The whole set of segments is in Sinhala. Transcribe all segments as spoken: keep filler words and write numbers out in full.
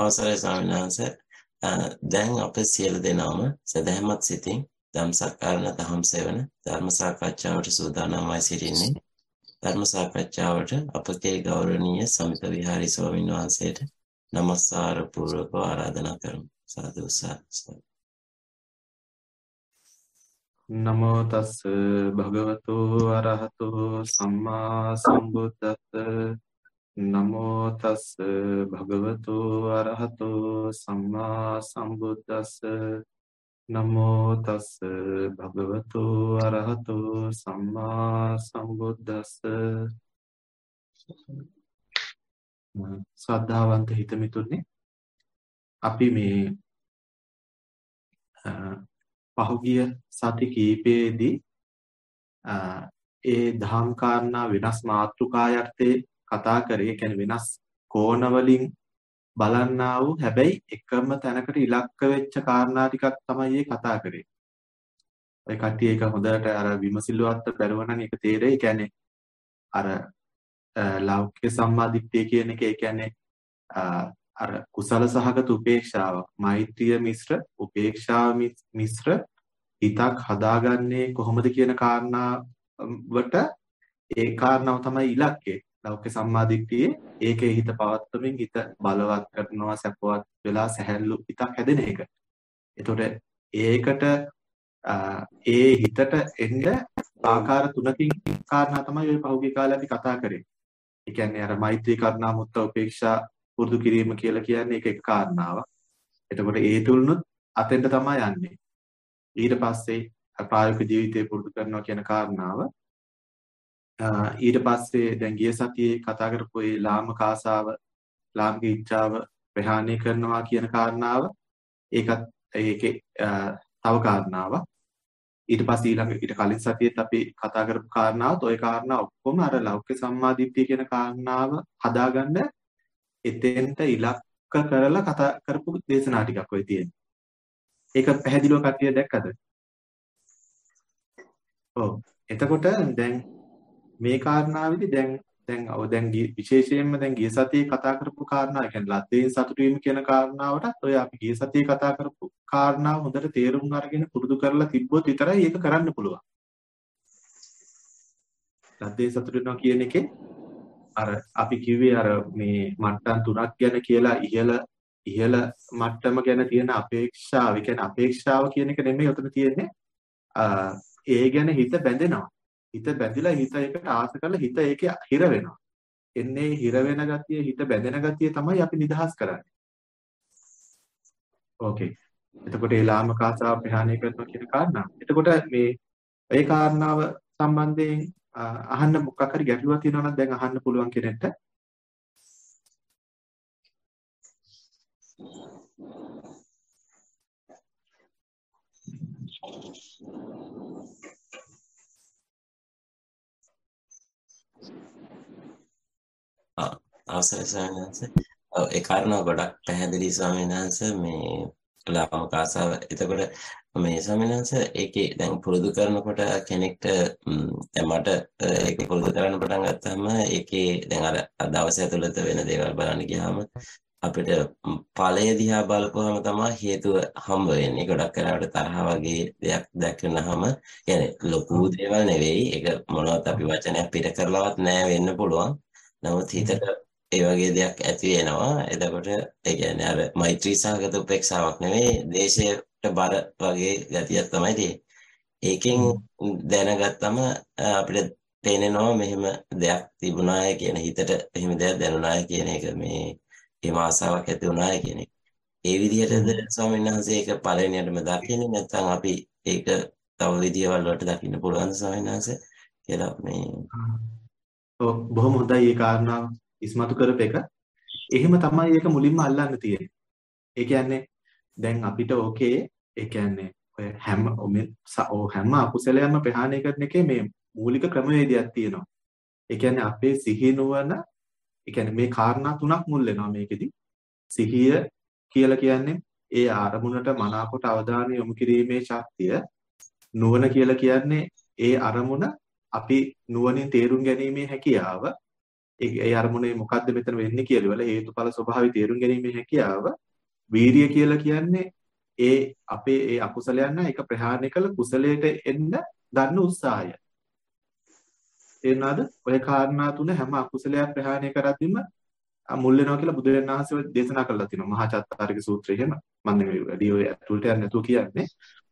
අවසරයි ස්වාමීන් වහන්සේ. දැන් අපේ සියලු දෙනාම සදහැමත් සිතින් ධම්ම සත්කාරණ දහම් සෙවන ධර්ම සාකච්ඡාවට සූදානම්වයි සිටින්නේ. ධර්ම සාකච්ඡාවට අපගේ ගෞරවනීය සමිත විහාරී ස්වාමීන් වහන්සේට නමස්කාර පූර්වකව ආරාධනා කරමු. සාදු සාදු. නමෝ තස් භගවතු අරහතෝ සම්මා සම්බුද්දස්ස නමෝ තස් භගවතු අරහතෝ සම්මා සම්බුද්දස්ස නමෝ තස් භගවතු අරහතෝ සම්මා සම්බුද්දස්ස. ශ්‍රද්ධාවන්ත හිතමිතුනේ, අපි මේ පහුගිය සති කීපයේදී ඒ දහම් කාරණා වෙනස් මාතෘකා යටතේ කතා කරේ. කියන්නේ වෙනස් කෝණ වලින් බලන්නා වූ හැබැයි එකම තැනකට ඉලක්ක වෙච්ච කාරණා ටිකක් තමයි මේ කතා කරේ. ඔය කට්ටිය ඒක හොඳට අර විමසිල්ලුවත් බැලුවා නම් ඒක තේරෙයි. කියන්නේ අර ලෞකික සම්මාදිට්ඨිය කියන එක, ඒ කියන්නේ අර කුසල සහගත උපේක්ෂාවක්, මෛත්‍රිය මිශ්‍ර උපේක්ෂාව මිශ්‍ර හිතක් හදාගන්නේ කොහොමද කියන කාරණාවට ඒ කාරණාව තමයි ඉලක්කය. ලෞකික සම්මාදිට්ඨියේ ඒකේ හිත පවත්වමින් හිත බලවත් කරනවා, සැපවත් වෙලා සැහැල්ලු හිතක් හැදෙන එක. එතකොට ඒකට ඒ හිතට එන්න ආකාර තුනකින් කාරණා තමයි ඔය පහුගිය කාලේ අපි කතා කරේ. ඒ කියන්නේ අර මෛත්‍රී කරුණා මුත්තා උපේක්ෂා පුරුදු කිරීම කියලා කියන්නේ ඒක එක කාරණාවක්. එතකොට ඒ තුලනොත් අතෙන්ට තමයි යන්නේ. ඊට පස්සේ ප්‍රායෝගික ජීවිතේ පුරුදු කරනවා කියන කාරණාව. ඊට පස්සේ දැන් ගිය සතියේ කතා කරපු ඒ ලාමක ආසාව, ලාමක ඉච්ඡාව ප්‍රහාණය කරනවා කියන කාරණාව. ඒකත් ඒකේ තව කාරණාවක්. ඊට පස්සේ ඊළඟ ඊට කලින් සතියේත් අපි කතා කරපු කාරණාවත් ওই කාරණා ඔක්කොම අර ලෞකික සම්මාදිට්ඨිය කියන කාරණාව හදාගන්න එතෙන්ට ඉලක්ක කරලා කතා කරපු දේශනා ටිකක් ඔය තියෙනවා. ඒක පැහැදිලිව කටිය දැක්කද? ඔව්. එතකොට දැන් මේ කාරණාවේදී දැන් දැන් ඔය දැන් විශේෂයෙන්ම දැන් ගිය සතියේ කතා කරපු කාරණා, ඒ කියන්නේ ලද්දෙන් සතුටු වීම කියන කාරණාවටත් ඔය අපි ගිය සතියේ කතා කරපු කාරණාව හොඳට තේරුම් අරගෙන පුරුදු කරලා තිබ්බොත් විතරයි ඒක කරන්න පුළුවන්. ලද්දෙන් සතුටු වෙනවා කියන එකේ අර අපි කිව්වේ අර මේ මට්ටම් තුනක් ගැන කියලා ඉහළ ඉහළ මට්ටම ගැන තියෙන අපේක්ෂාව. ඒ කියන්නේ අපේක්ෂාව කියන එක නෙමෙයි උතන තියෙන්නේ. ඒ ගැන හිත බැඳෙනවා. හිත බැඳිලා හිත ඒකට ආස කරලා හිත ඒකේ හිර වෙනවා. එන්නේ හිර වෙන ගතිය, හිත බැඳෙන ගතිය තමයි අපි නිදහස් කරන්නේ. ඕකේ. එතකොට ඒ ලාමක ආසාව ප්‍රහාණය කරනවා කියන කාරණාව. එතකොට මේ ඒ කාරණාව සම්බන්ධයෙන් අහන්න මොකක් හරි ගැටලුවක් තියෙනවා නම් දැන් අහන්න පුළුවන් කෙනෙක්ට. අවසරයි ස්වාමීන් වහන්සේ. ඔව්, ඒ කාරණා ගොඩක් පැහැදිලි ස්වාමීන් වහන්සේ. මේ ලාමක ආසාව. එතකොට මේ ස්වාමීන් වහන්සේ ඒකේ දැන් පුරුදු කරනකොට කෙනෙක්ට දැන් මට ඒක පුරුදු කරන්න පටන් ගත්තාම ඒකේ දැන් අර දවස ඇතුළත වෙන දේවල් බලන්න ගියාම අපිට ඵලය දිහා බලපුවම තමයි හේතුව හම්බ වෙන්නේ. ගොඩක් කරාට තරහ වගේ දෙයක් දැක්කනහම يعني ලොකු දේවල් නෙවෙයි. ඒක මොනවත් අපි වචනයක් පිට කරලවත් නෑ වෙන්න පුළුවන්. නමුත් හිතට ඒ වගේ දෙයක් ඇති වෙනවා. එතකොට ඒ කියන්නේ අර මෛත්‍රී සහගත උපේක්ෂාවක් නෙවෙයි, දේශයට බර වගේ ගතියක් තමයි තියෙන්නේ. ඒකෙන් දැනගත්තම අපිට තේරෙනවා මෙහෙම දෙයක් තිබුණාය කියන, හිතට එහෙම දෙයක් දැනුණාය කියන එක, මේ එහෙම ආසාවක් ඇති වුණාය කියන එක. ඒ විදිහටද ස්වාමීන් වහන්සේ ඒක පළවෙනියටම දකින්නේ, නැත්නම් අපි ඒක තව විදිහවල් වලට දකින්න පුළුවන්ද ස්වාමීන් වහන්සේ කියලා මේ ඔව්, බොහොම හොඳයි මේ කාරණාව ඉස්මතු කරපු එක. එහෙම තමයි ඒක මුලින්ම අල්ලන්න තියෙන්නේ. ඒ කියන්නේ දැන් අපිට ඕකේ, ඒ කියන්නේ ඔය හැම ඔය හැම අකුසලයක්ම ප්‍රහාණය කරන එකේ මේ මූලික ක්‍රමවේදයක් තියෙනවා. ඒ කියන්නේ අපේ සිහි නුවණ, ඒ කියන්නේ මේ කාරණා තුනක් මුල් වෙනවා මේකෙදි. සිහිය කියලා කියන්නේ ඒ අරමුණට මනාකොට අවධානය යොමු කිරීමේ ශක්තිය. නුවණ කියලා කියන්නේ ඒ අරමුණ අපි නුවණින් තේරුම් ගැනීමේ හැකියාව. ඒ ඒ අරමුණේ මොකද්ද මෙතන වෙන්නේ කියලා වල හේතුඵල ස්වභාවය තේරුම් ගැනීමේ හැකියාව වීරිය කියලා කියන්නේ ඒ අපේ ඒ අකුසලයන් ඒක ප්‍රහාණය කළ කුසලයට එන්න ගන්න උත්සාහය. එනවාද? ඔය කාරණා තුන හැම අකුසලයක් ප්‍රහාණය කරද්දීම මුල් වෙනවා කියලා බුදුරජාණන් වහන්සේ දේශනා කළා තියෙනවා. මහා චත්තාරික සූත්‍රය එහෙම. මම මේ වැඩි ඔය ඇතුළට යන්නේ නැතුව කියන්නේ.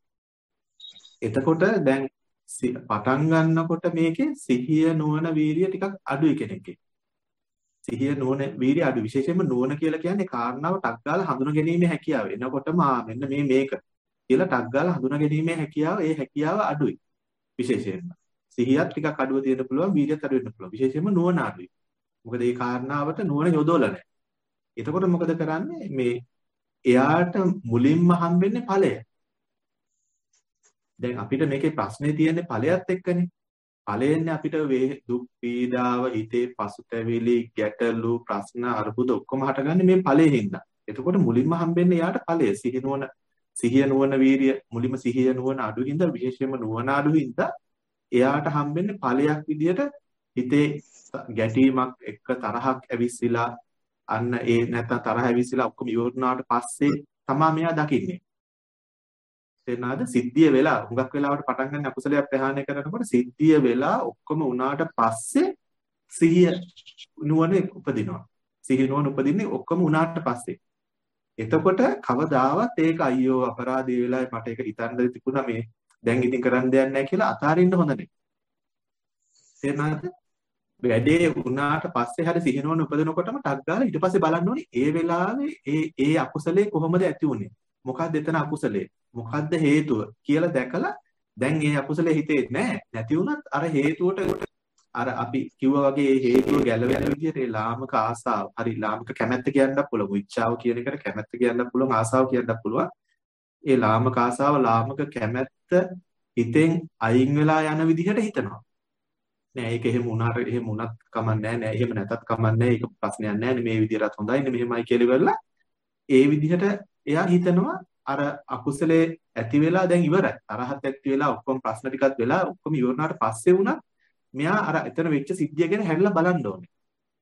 එතකොට දැන් පටන් ගන්නකොට මේකේ සිහිය නුවණ වීරිය ටිකක් අඩුයි කෙනෙක්ගේ. සිහිය නුවණ වීරිය අඩු විශේෂයෙන්ම නුවණ කියලා කියන්නේ කාරණාව ටක් ගාලා හඳුනා ගැනීමේ හැකියාව. එනකොටම ආ මෙන්න මේ මේක කියලා ටක් ගාලා හඳුනා ගැනීමේ හැකියාව ඒ හැකියාව අඩුයි. විශේෂයෙන්ම සිහියත් ටිකක් අඩුව තියෙන්න පුළුවන් වීරියත් අඩු වෙන්න පුළුවන්. විශේෂයෙන්ම නුවණ අඩුයි. මොකද මේ කාරණාවට නුවණ යොදවලා නැහැ. එතකොට මොකද කරන්නේ මේ එයාට මුලින්ම හම්බෙන්නේ ඵලය. දැන් අපිට මේකේ ප්‍රශ්නේ තියෙන්නේ ඵලයත් එක්කනේ. ඵලයෙන්නේ අපිට දුක් පීඩාව හිතේ පසුතැවිලි ගැටලු ප්‍රශ්න අරුබුද ඔක්කොම හටගන්නේ මේ ඵලයෙන් හින්දා. එතකොට මුලින්ම හම්බෙන්නේ යාට ඵලය. සිහිය නුවණ සිහිය නුවණ වීරිය මුලින්ම සිහිය නුවණ අඩු හින්දා විශේෂයෙන්ම නුවණ අඩු හින්දා එයාට හම්බෙන්නේ ඵලයක් විදියට හිතේ ගැටීමක් එක්ක තරහක් ඇවිස්සලා අන්න ඒ නැත්නම් තරහ ඇවිස්සලා ඔක්කොම ඉවරනාට පස්සේ තමයි මෙයා දකින්නේ. තේරෙනවද? සිද්ධිය වෙලා හුඟක් වෙලාවට පටන් ගන්න අකුසලයක් ප්‍රහාණය කරනකොට සිද්ධිය වෙලා ඔක්කොම උනාට පස්සේ සිහිය නුවණ උපදිනවා. සිහිය නුවණ උපදින්නේ ඔක්කොම උනාට පස්සේ. එතකොට කවදාවත් ඒක අයියෝ අපරාධය වෙලා මට ඒක හිතන්න තිබුණා මේ දැන් ඉතින් කරන්න දෙයක් නැහැ කියලා අතාරින්න හොඳ නැහැ. තේරෙනවද? වැඩේ වුණාට පස්සේ හරි සිහිය නුවණ උපදිනකොටම ටක් ගාලා ඊට පස්සේ බලන්න ඕනේ ඒ වෙලාවේ ඒ ඒ අකුසලේ කොහොමද ඇති වුනේ? මොකක්ද එතන අකුසලේ? මොකද්ද හේතුව කියලා දැකලා දැන් ඒ අකුසලේ හිතේ නැහැ. නැති වුණත් අර හේතුවට අර අපි කිව්වා වගේ ඒ හේතුව ගැලවෙන විදිහට ඒ ලාමක ආසාව, හරි ලාමක කැමැත්ත කියන්නත් පුළුවන්. ඉච්ඡාව කියන එකට කැමැත්ත කියන්නත් පුළුවන්, ආසාව කියන්නත් පුළුවන්. ඒ ලාමක ආසාව, ලාමක කැමැත්ත හිතෙන් අයින් වෙලා යන විදිහට හිතනවා. නෑ ඒක එහෙම වුණාට එහෙම වුණත් කමන්නේ නෑ. එහෙම නැතත් කමන්නේ. ඒක ප්‍රශ්නයක් නෑනේ. මේ විදිහටත් හොඳයිනේ. මෙහෙමයි කියලා ඉවරලා ඒ විදිහට එයා හිතනවා අර අකුසලේ ඇති වෙලා දැන් ඉවරයි. තරහත් ඇති වෙලා ඔක්කොම ප්‍රශ්න ටිකත් වෙලා ඔක්කොම ඉවරනාට පස්සේ වුණා මෙයා අර එතන වෙච්ච සිද්ධිය ගැන හැරිලා බලන්න ඕනේ.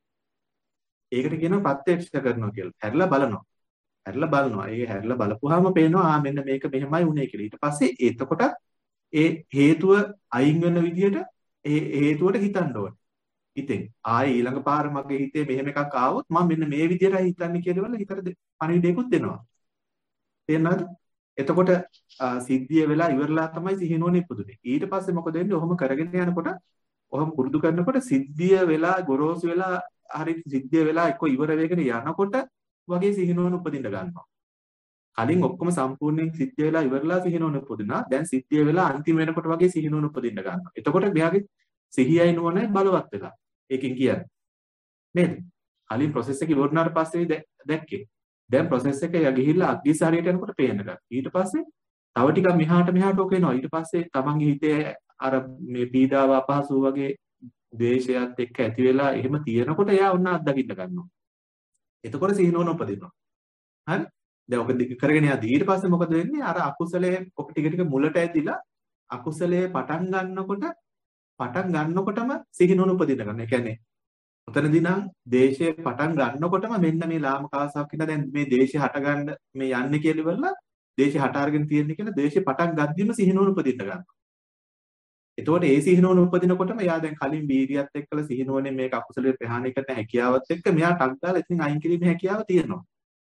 ඒකට කියනවා ප්‍රත්‍යක්ෂ කරනවා කියලා. හැරිලා බලනවා. හැරිලා බලනවා. ඒ හැරිලා බලපුවාම පේනවා ආ මෙන්න මේක මෙහෙමයි වුනේ කියලා. ඊට පස්සේ එතකොට ඒ හේතුව අයින් වෙන විදිහට ඒ හේතුවට හිතන්න ඕනේ. හිතෙන් ආයේ ඊළඟ පාර මගේ හිතේ මෙහෙම එකක් ආවොත් මම මෙන්න මේ විදිහටයි හිතන්නේ කියලා වල හිතට පණිවිඩයකුත් දෙනවා. තේරෙනවද? එතකොට සිද්ධිය වෙලා ඉවරලා තමයි සිහිනුවණ ඉපදුනේ. ඊට පස්සේ මොකද වෙන්නේ? ඔහොම කරගෙන යනකොට ඔහොම පුරුදු කරනකොට සිද්ධිය වෙලා ගොරෝසු වෙලා හරි සිද්ධිය වෙලා එක්ක ඉවර වෙගෙන යනකොට වගේ සිහිනුවණ උපදින්න ගන්නවා. කලින් ඔක්කොම සම්පූර්ණයෙන් සිද්ධිය වෙලා ඉවරලා සිහිනුවණ උපදිනා. දැන් සිද්ධිය වෙලා අන්තිම වෙනකොට වගේ සිහිනුවණ උපදින්න ගන්නවා. එතකොට මෙයාගේ සිහියයි නුවණයි බලවත් වෙලා. ඒකෙන් කියන්නේ නේද? කලින් process එක ඉවරනාට පස්සේ දැක්කේ. දැන් process එක ගිහිල්ලා අග්ගිස් හරියට යනකොට පේන්න ගත්තා. ඊට පස්සේ තව ටිකක් මෙහාට මෙහාට ඔක එනවා. ඊට පස්සේ තමන්ගේ හිතේ අර මේ පීඩාව අපහසු වගේ ද්වේෂයත් එක්ක ඇති වෙලා එහෙම තියෙනකොට එයා ඔන්න අත්දකින්න ගන්නවා. එතකොට සිහිනුවණ උපදිනවා. හරි? දැන් ඔක දිග කරගෙන යද්දී ඊට පස්සේ මොකද වෙන්නේ? අර අකුසලයේ ඔක ටික ටික මුලට ඇදිලා අකුසලයේ පටන් ගන්නකොට පටන් ගන්නකොටම සිහිනුවණ උපදින්න ගන්න. ඒ කියන්නේ උතනදී නම් දේශයේ පටන් ගන්නකොටම මෙන්න මේ ලාමක ආසාවක් ඉඳලා දැන් මේ දේශය හටගන්න මේ යන්නේ කියලා ඉවරලා දේශය හට අරගෙන තියෙන්නේ කියලා දේශේ පටන් ගද්දිම සිහිනුවණ උපදින්න ගන්නවා. එතකොට ඒ සිහිනුවණ උපදිනකොටම එයා දැන් කලින් බීරියත් එක්කලා සිහිනුවණෙන් මේක අකුසලයේ ප්‍රහාණය කරන හැකියාවත් එක්ක මෙයා ටක් දාලා ඉතින් අයින් කිරීමේ හැකියාව තියෙනවා.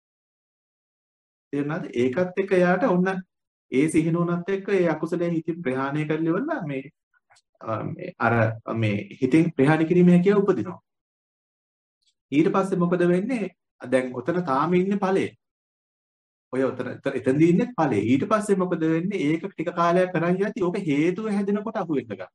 තේරුණාද? ඒකත් එක්ක එයාට ඔන්න ඒ සිහිනුවණත් එක්ක ඒ අකුසලයේ හිතින් ප්‍රහාණය කරලා ඉවරලා මේ අර මේ හිතින් ප්‍රහාණය කිරීමේ හැකියාව උපදිනවා. ඊට පස්සේ මොකද වෙන්නේ? දැන් ඔතන තාම ඉන්නේ ඵලයේ. ඔය ඔතන එතනදී ඉන්නේ ඵලයේ. ඊට පස්සේ මොකද වෙන්නේ? ඒක ටික කාලයක් කරන් යද්දී ඕක හේතුව හැදෙනකොට අහු වෙන්න ගන්නවා.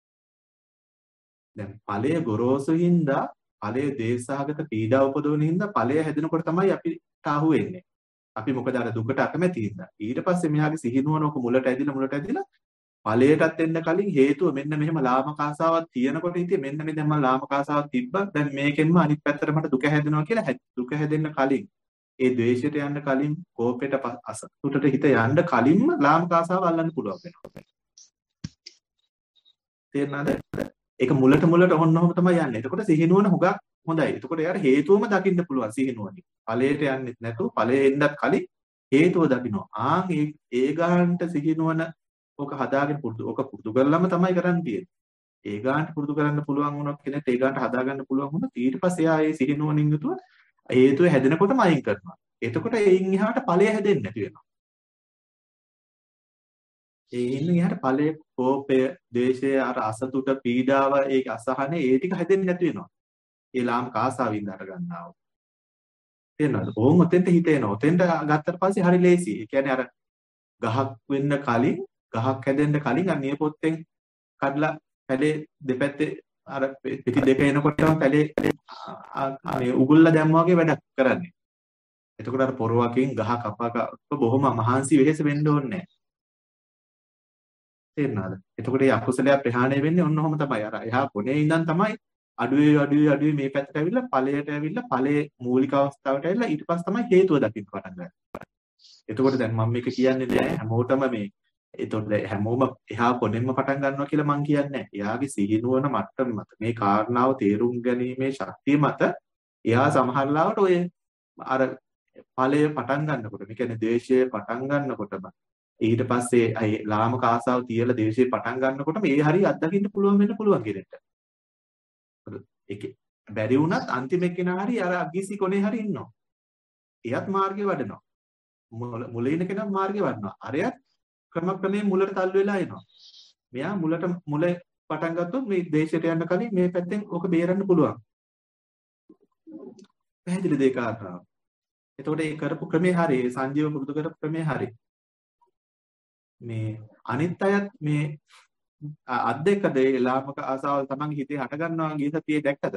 දැන් ඵලයේ ගොරෝසු හින්දා ඵලයේ දේශාගත පීඩා උපදවන හින්දා ඵලය හැදෙනකොට තමයි අපිට අහු වෙන්නේ. අපි මොකද අර දුකට අකමැති හින්දා. ඊට පස්සේ මෙයාගේ සිහිනුවණ ඔක මුලට ඇදිලා මුලට ඇදිලා ඵලයටත් එන්න කලින් හේතුව මෙන්න මෙහෙම ලාමක ආසාවක් තියෙනකොට හිතේ මෙන්න මේ දැන් මම ලාමක ආසාවක් තිබ්බා දැන් මේකෙන්ම අනිත් පැත්තට මට දුක හැදෙනවා කියලා දුක හැදෙන්න කලින් ඒ ද්වේෂයට යන්න කලින් කෝපයට අසතුටට හිත යන්න කලින්ම ලාමක ආසාව අල්ලන්න පුළුවන් වෙනවා. තේරුණාද? ඒක මුලට මුලට ඔන්න ඔහම තමයි යන්නේ. එතකොට සිහිනුවණ හුඟක් හොඳයි. එතකොට යාර හේතුවම දකින්න පුළුවන් සිහිනුවණින්. ඵලයට යන්නෙත් නැතුව ඵලෙ එන්නත් කලින් හේතුව දකිනවා. ආන් ඒ ඒ ගානට සිහිනුවණ ඕක හදාගෙන පුරුදු ඕක පුරුදු කරලම තමයි කරන්න තියෙන්නේ. ඒ ගානට පුරුදු කරන්න පුළුවන් වුණොත් කෙනෙක්ට ඒ ගානට හදාගන්න පුළුවන් වුණොත් ඊට පස්සේ එයා ඒ සිහිනුවණින් යුතුව හේතුව හැදෙනකොටම අයින් කරනවා. එතකොට එයින් එහාට ඵලය හැදෙන්නේ නැති වෙනවා. ඒ ඉන්න එහාට ඵලය, කෝපය, ද්වේෂය, අර අසතුට, පීඩාව, ඒ අසහනේ ඒ ටික හැදෙන්නේ නැති වෙනවා. ඒ ලාමක ආසාවින් දර ගන්නවා. තේරෙනවද? ඕම් ඔතෙන්ට හිතේනවා. ඔතෙන්ට ගත්තට පස්සේ හරි ලේසි. ඒ කියන්නේ අර ගහක් වෙන්න කලින්, ගහක් හැදෙන්න කලින් අර නියපොත්තෙන් කඩලා පැලේ දෙපැත්තේ අර පිටි දෙක එනකොටම පැලේ මේ උගුල්ලා දැම්මා වගේ වැඩක් කරන්නේ. එතකොට අර පොරවකින් ගහ කපක බොහොම මහන්සි වෙහෙස වෙන්න ඕනේ නැහැ. තේරෙනවද? එතකොට මේ අකුසලයක් ප්‍රහාණය වෙන්නේ ඔන්න ඔහොම තමයි. අර එහා කොනේ ඉඳන් තමයි අඩුවේ අඩුවේ අඩුවේ මේ පැත්තට ඇවිල්ලා ඵලයට ඇවිල්ලා ඵලයේ මූලික අවස්ථාවට ඇවිල්ලා ඊට පස්සේ තමයි හේතුව දකින්න පටන් ගන්නේ. එතකොට දැන් මම මේක කියන්නේ නෑ හැමෝටම මේ එතකොට හැමෝම එහා කොනෙන්ම පටන් ගන්නවා කියලා මම කියන්නේ නෑ. එයාගේ සිහිනුවන මට්ටම මත මේ කාරණාව තේරුම් ගැනීමේ ශක්තිය මත එයා සමහරලාවට ඔය අර ඵලය පටන් ගන්නකොට, මේ කියන්නේ ද්වේෂය පටන් ගන්නකොටම ඊට පස්සේ අය ලාමක ආසාව තියලා ද්වේෂය පටන් ගන්නකොටම ඒ හරිය අත්දකින්න පුළුවන් වෙන්න පුළුවන් කෙනෙක්ට. ඒකේ බැරි වුණත් අන්තිම එක්කෙනා හරි අර අග්ගිසි කොනේ හරි ඉන්නවා. එයත් මාර්ගේ වඩනවා. මුල ඉන්න කෙනා මාර්ගේ වඩනවා. අරයත් ක්‍රම ක්‍රමයෙන් මුලට තල්ලු වෙලා එනවා. මෙයා මුලට මුල පටන් ගත්තොත් මේ දේශයට යන්න කලින් මේ පැත්තෙන් ඕක බේරන්න පුළුවන්. පැහැදිලි දෙයක් ආකාරව. එතකොට ඒ කරපු ක්‍රමේ හරි, සංජීව පුරුදු කරපු ක්‍රමේ හරි. මේ අනිත් අයත් මේ අත් දෙකද ඒ ලාමක ආසාවල් තමන්ගේ හිතේ හට ගන්නවා ගිය සතියේ දැක්කද?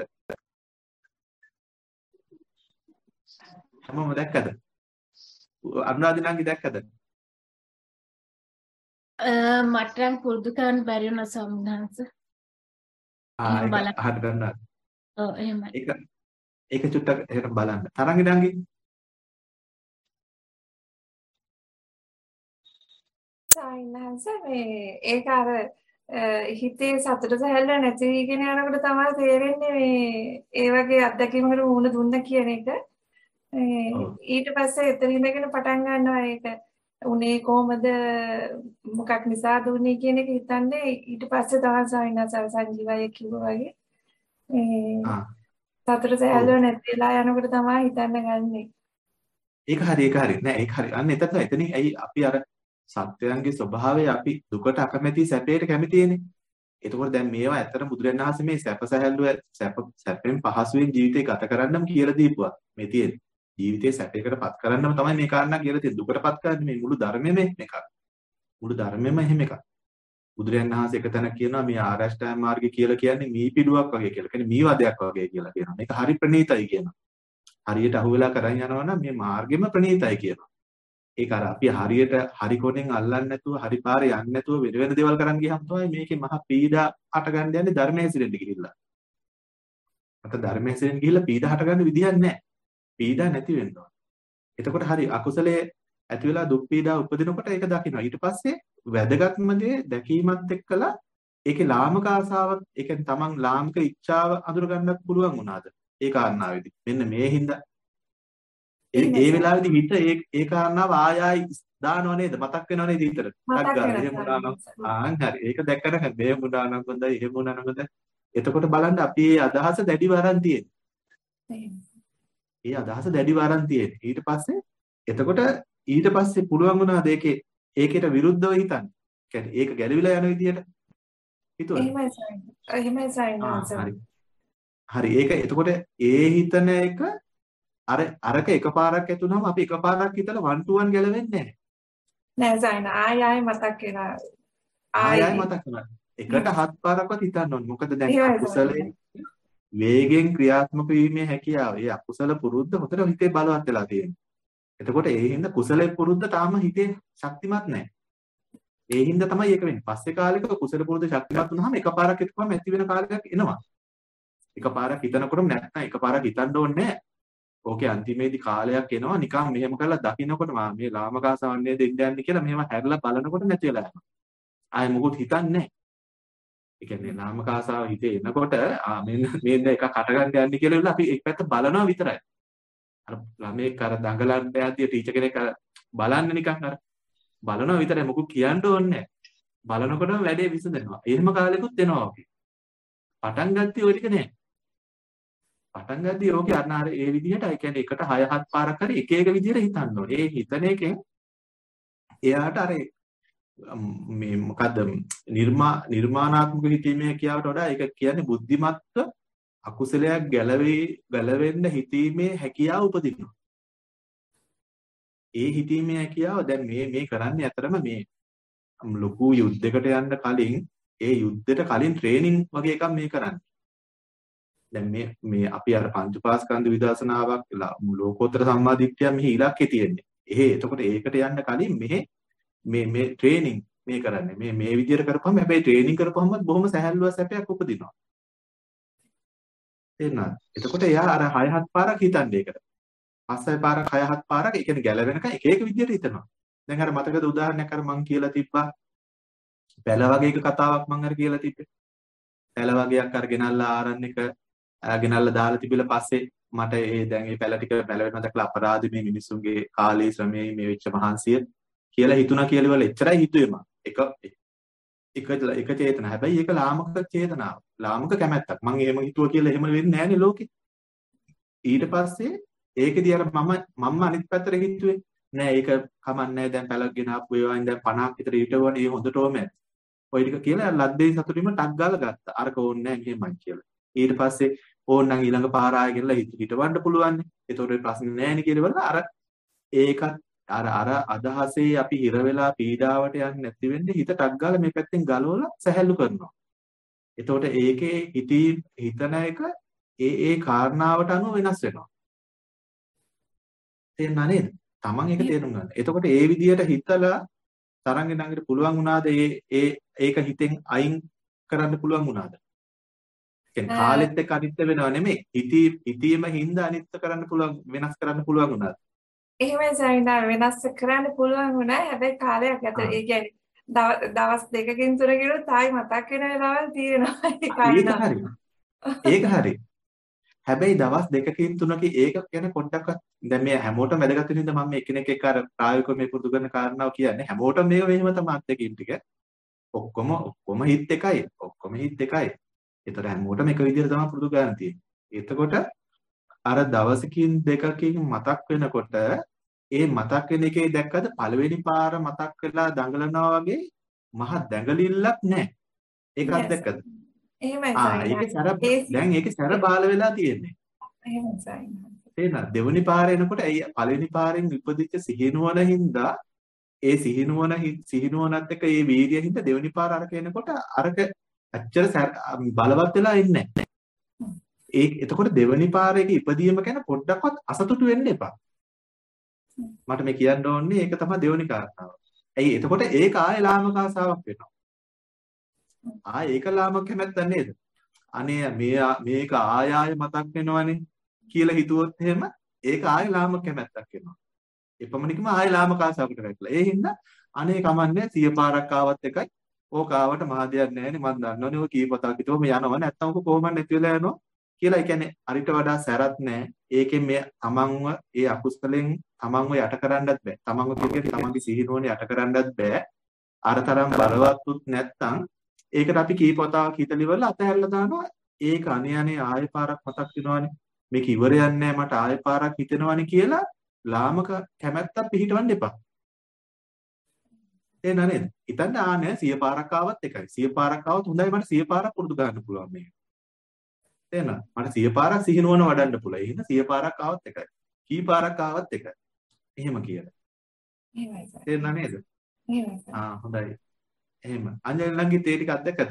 හැමෝම දැක්කද? අනුරාධිනාංගි දැක්කද? මට නම් පුරුදු කරන්න බැරි වුණා සම්හංශ. ආ ඒක අහන්න ගන්නවා. ඔව් එහෙමයි. ඒක ඒක චුට්ටක් එහෙනම් බලන්න. තරංගිනාංගි සයින්හන්ස මේ ඒක අර හිතේ සතුට සැහැල්ල නැති වෙගෙන යනකොට තමයි තේරෙන්නේ මේ ඒ වගේ අත්දැකීමකට වුණ දුන්න කියන එක. ඊට පස්සේ එතන ඉඳගෙන පටන් ගන්නවා ඒක උනේ කොහමද මොකක් නිසාද උනේ කියන එක හිතන්නේ ඊට පස්සේ තමයි සයින්හන්ස සංජීවය කිව්වා වගේ මේ සතුට සැහැල්ල නැති වෙලා යනකොට තමයි හිතන්න ගන්නෙ. ඒක හරි ඒක හරි නෑ ඒක හරි. අන්න එතන එතනින් ඇයි අපි අර සත්‍යයන්ගේ ස්වභාවය අපි දුකට අකමැති සැපයට කැමතිනේ. එතකොට දැන් මේවා ඇත්තට බුදුරජාණන් වහන්සේ මේ සැප සැහැල්ලුව සැප සැපෙන් පහසුවෙන් ජීවිතේ ගත කරන්නම කියලා දීපුවා. මේ තියෙන්නේ. ජීවිතේ සැපයකටපත් කරන්නම තමයි මේ කාරණා කියලා තියෙන්නේ. දුකටපත් කරන්නේ මේ මුළු ධර්මෙම එකක්. මුළු ධර්මෙම එහෙම එකක්. බුදුරජාණන් වහන්සේ එක තැනක් කියනවා මේ ආරෂ්ඨායම මාර්ගය කියලා කියන්නේ මී පිඩුවක් වගේ කියලා. කියන්නේ මී වදයක් වගේ කියලා කියනවා. මේක හරි ප්‍රණීතයි කියනවා. හරියට අහුවෙලා කරන් යනවා නම් මේ මාර්ගෙම ප්‍රණීතයි කියනවා. ඒක අර අපි හරියට හරි කොනෙන් අල්ලන්නේ නැතුව හරි පාරේ යන්නේ නැතුව වෙන වෙන දේවල් කරන් ගියහම තමයි මේකේ මහ පීඩා හට ගන්න යන්නේ ධර්මයේ හැසිරෙන්න ගිහිල්ලා. අත ධර්මයේ හැසිරෙන්න ගිහිල්ලා පීඩා හට ගන්න විදියක් නැහැ. පීඩා නැති වෙන්න ඕන. එතකොට හරි අකුසලයේ ඇති වෙලා දුක් පීඩා උපදිනකොට ඒක දකින්න. ඊට පස්සේ වැදගත්ම දේ දැකීමත් එක්කලා ඒකේ ලාමක ආසාවක්, ඒ කියන්නේ තමන් ලාමක ඉච්ඡාව අඳුර ගන්නත් පුළුවන් වුණාද? ඒ කාරණාවේදී. මෙන්න මේ හින්දා ඒ ඒ වෙලාවේදී හිත ඒ ඒ කාරණාව ආය ආයි දානව නේද? මතක් වෙනව නේද හිතට? ටක් ගාලා එහෙම වුණා නම් ආන් හරි. ඒක දැක්කම මේ වුණා නම් හොඳයි, එහෙම වුණා නම් හොඳයි. එතකොට බලන්න අපි මේ අදහස දැඩිව අරන් තියෙන්නේ. ඒ අදහස දැඩිව අරන් තියෙන්නේ. ඊට පස්සේ එතකොට ඊට පස්සේ පුළුවන් වුණාද ඒකේ ඒකට විරුද්ධව හිතන්න. කියන්නේ ඒක ගැලවිලා යන විදියට හිතුවා. එහෙමයි සයින්. එහෙමයි සයින්. හරි. හරි. ඒක එතකොට ඒ හිතන එක අර අරක එකපාරක් ඇතුනම අපි එකපාරක් හිතලා වන් ටු වන් ගැලවෙන්නේ නැහැ. නෑ සයින් ආය ආය මතක් වෙනවා. ආය ආය මතක් වෙනවා. එකට හත් පාරක්වත් හිතන්න ඕනේ. මොකද දැන් අකුසලයේ වේගෙන් ක්‍රියාත්මක වීමේ හැකියාව. ඒ අකුසල පුරුද්ද හොතර හිතේ බලවත් වෙලා තියෙනවා. එතකොට ඒ හින්දා කුසලයේ පුරුද්ද තාම හිතේ ශක්තිමත් නැහැ. ඒ හින්දා තමයි ඒක වෙන්නේ. පස්සේ කාලෙක කුසල පුරුද්ද ශක්තිමත් වුනහම එකපාරක් හිතපුවම ඇති වෙන කාලයක් එනවා. එකපාරක් හිතනකොටම නැත්නම් එකපාරක් හිතන්න ඕනේ නැහැ. ඕකේ අන්තිමේදී කාලයක් එනවා නිකන් මෙහෙම කරලා දකින්නකොට මේ ලාමකාසවන්නේ දෙන්න යන්නේ කියලා මෙහෙම හැරලා බලනකොට නැති වෙලා යනවා. ආයෙ මොකුත් හිතන්නේ නැහැ. ඒ කියන්නේ ලාමක ආසාව හිතේ එනකොට ආ මෙන්න මෙන්න එක කට ගන්න යන්නේ කියලා ඉවරලා අපි එක පැත්ත බලනවා විතරයි. අර ළමෙක් අර දඟලන්න යද්දී ටීචර් කෙනෙක් අර බලන්න නිකන් අර බලනවා විතරයි මොකුත් කියන්න ඕනේ නැහැ. බලනකොටම වැඩේ විසඳෙනවා. එහෙම කාලෙකුත් එනවා වගේ. පටන් ගත්තී ඔය ටික නෑ. පටන් ගද්දී ඕකේ අන්න අර ඒ විදිහට ඒ කියන්නේ එකට හය හත් පාරක් හරි එක එක විදිහට හිතන්න ඕනේ. ඒ හිතන එකෙන් එයාට අර මේ මොකද්ද නිර්මා නිර්මාණාත්මක හිතීමේ කියාවට වඩා ඒක කියන්නේ බුද්ධිමත්ව අකුසලයක් ගැලවේ ගැලවෙන්න හිතීමේ හැකියාව උපදිනවා. ඒ හිතීමේ හැකියාව දැන් මේ මේ කරන්නේ අතරම මේ ලොකු යුද්ධයකට යන්න කලින් ඒ යුද්ධයට කලින් ට්‍රේනින් වගේ එකක් මේ කරන්නේ. දැන් මේ මේ අපි අර පංච පාස්කන්ධ විදර්ශනාවක් ලෝකෝත්තර සම්මාදිට්ඨිය මෙහි ඉලක්කේ තියෙන්නේ. එහෙ එතකොට ඒකට යන්න කලින් මෙහෙ මේ මේ ට්‍රේනින් මේ කරන්නේ. මේ මේ විදියට කරපුවම හැබැයි ට්‍රේනින් කරපුවම බොහොම සැහැල්ලුව සැපයක් උපදිනවා. තේරුණාද? එතකොට එයා අර හය හත් පාරක් හිතන්නේ ඒකට. පස් හය පාරක් හය හත් පාරක් ඒ කියන්නේ ගැලවෙනකන් එක එක විදියට හිතනවා. දැන් අර මතකද උදාහරණයක් අර මං කියලා තිබ්බා. පැල වගේ එක කතාවක් මං අර කියලා තිබ්බේ. පැල වගේක් අර ගෙනල්ලා ආරන් එක ගෙනල්ලා දාලා තිබිලා පස්සේ මට ඒ දැන් මේ පැල ටික පැල වෙනවා දැක්ලා අපරාධ මේ මිනිස්සුන්ගේ කාලේ ශ්‍රමයේ මේ වෙච්ච මහන්සිය කියලා හිතුණා කියලා වල එච්චරයි හිතුවේ මම. එක එක එක චේතන. හැබැයි ඒක ලාමක චේතනාව. ලාමක කැමැත්තක්. මං එහෙම හිතුවා කියලා එහෙම වෙන්නේ නැහැනේ ලෝකේ. ඊට පස්සේ ඒකෙදී අර මම මම අනිත් පැත්තට හිතුවේ නෑ ඒක කමන්නේ දැන් පැලක් ගෙන ආපු ඒවායින් දැන් පනහක් විතර ඊටවනේ ඒ හොඳටම ඇති. ඔය ටික කියලා ලද්දේ සතුටින්ම ටක් ගාලා ගත්තා. අරක ඕනේ නෑ මෙහෙමයි කියලා. ඊට පස්සේ ඕනනම් ඊළඟ පාර ආයෙ ගෙනලා හිටවන්න පුළුවන් නේ. ඒතකොට ප්‍රශ්නේ නෑනේ කියලා අර ඒකත් අර අර අදහසේ අපි හිර වෙලා පීඩාවට යන්නේ නැති වෙන්නේ හිත ටක් ගාලා මේ පැත්තෙන් ගලවලා සැහැල්ලු කරනවා. ඒතකොට ඒකේ හිතී හිතන එක ඒ ඒ කාරණාවට අනුව වෙනස් වෙනවා. තේරුණා නේද? Taman එක තේරුම් ගන්න. එතකොට ඒ විදිහට හිතලා තරංගෙ නංගිට පුළුවන් වුණාද ඒ ඒ ඒක හිතෙන් අයින් කරන්න පුළුවන් වුණාද? කියන්නේ කාලෙත් එක්ක අනිත්‍ය වෙනව නෙමෙයි. හිතී හිතීම හින්දා අනිත්‍ය කරන්න පුළුවන් වෙනස් කරන්න පුළුවන් වුණාද? එහෙමයි සයිනා වෙනස් කරන්න පුළුවන් වුණා. හැබැයි කාලයක් ඇතුළත ඒ කියන්නේ දවස් දෙකකින් තුනකින් තායි මතක් වෙන වෙලාවල් තියෙනවා. ඒක හරි. ඒක හරි. හැබැයි දවස් දෙකකින් තුනකින් ඒක ගැන පොඩ්ඩක්වත් දැන් මේ හැමෝටම වැදගත් වෙන හින්දා මම මේ එකිනෙක එක අර ප්‍රායෝගිකව මේ පුරුදු කරන කාරණාව කියන්නේ හැමෝටම මේක මෙහෙම තමයි අත්දැකීම් ටික. ඔක්කොම ඔක්කොම හිත් එකයි. ඔක්කොම හිත් එකයි. ඒතර හැමෝටම එක විදිහට තමයි පුරුදු කරන්න තියෙන්නේ. එතකොට අර දවසකින් දෙකකින් මතක් වෙනකොට ඒ මතක් වෙන එකේ දැක්කද පළවෙනි පාර මතක් වෙලා දඟලනවා වගේ මහ දැඟලිල්ලක් නැහැ. ඒකත් දැක්කද? එහෙමයි සයින්. ඒක සැර දැන් ඒකේ සැර බාල වෙලා තියෙන්නේ. එහෙමයි සයින්. තේරෙනවද? දෙවෙනි පාර එනකොට ඇයි පළවෙනි පාරෙන් ඉපදිච්ච සිහිනුවන හින්දා ඒ සිහිනුවන සිහිනුවනත් එක්ක ඒ වීර්යය හින්දා දෙවෙනි පාර අරක එනකොට අරක අච්චර බලවත් වෙලා ඉන්නේ නැහැ. ඒ එතකොට දෙවෙනි පාරේක ඉපදීම ගැන පොඩ්ඩක්වත් අසතුටු වෙන්න එපා. මට මේ කියන්න ඕනේ ඒක තමයි දෙවෙනි කාරණාව. ඇයි එතකොට ඒක ආයේ ලාමක ආසාවක් වෙනවා. ආ ඒක ලාමක කැමැත්ත නේද? අනේ මේ මේක ආය ආය මතක් වෙනවනේ කියලා හිතුවොත් එහෙම ඒක ආය ලාමක කැමැත්තක් වෙනවා. එපමණිකම ආය ලාමක ආසාවකට වැටලා. ඒ හින්දා අනේ කමන්නේ සිය පාරක් ආවත් එකයි. ඕක ආවට මහ දෙයක් නැහැනේ මම දන්නවනේ ඔය කීපතාවක් හිතුවම යනවා නැත්තම් ඔක කොහොමද නැති වෙලා යනවා කියලා. ඒ කියන්නේ අරිට වඩා සැරත් නැහැ. ඒකෙන් මේ තමන්ව ඒ අකුසලෙන් තමන්ව යට කරන්නත් බෑ. තමන්ව කියන්නේ තමන්ගේ සිහිනුවන යට කරන්නත් බෑ. අර තරම් බලවත්ුත් නැත්තම් ඒකට අපි කීපතාවක් හිතලිවල අතහැරලා දානවා. ඒක අනේ අනේ ආයෙ පාරක් මතක් වෙනවනේ. මේක ඉවරයක් නෑ මට ආයෙ පාරක් හිතෙනවනේ කියලා ලාමක කැමැත්තක් පිහිටවන්න එපා. තේරෙනව නේද? හිතන්න ආනේ සිය පාරක් ආවත් එකයි. සිය පාරක් ආවත් හොඳයි මට සිය පාරක් පුරුදු කරන්න පුළුවන් මේක. තේරෙනවද? මට සිය පාරක් සිහිනුවන වඩන්න පුළුවන්. ඒ හින්දා සිය පාරක් ආවත් එකයි. කී පාරක් ආවත් එකයි. එහෙම කියලා. එහෙමයි සර්. තේරෙනව නේද? එහෙමයි සර්. ආ හොඳයි. එහෙම. අංජලි ළඟින් තේ ටික අත්දැකද?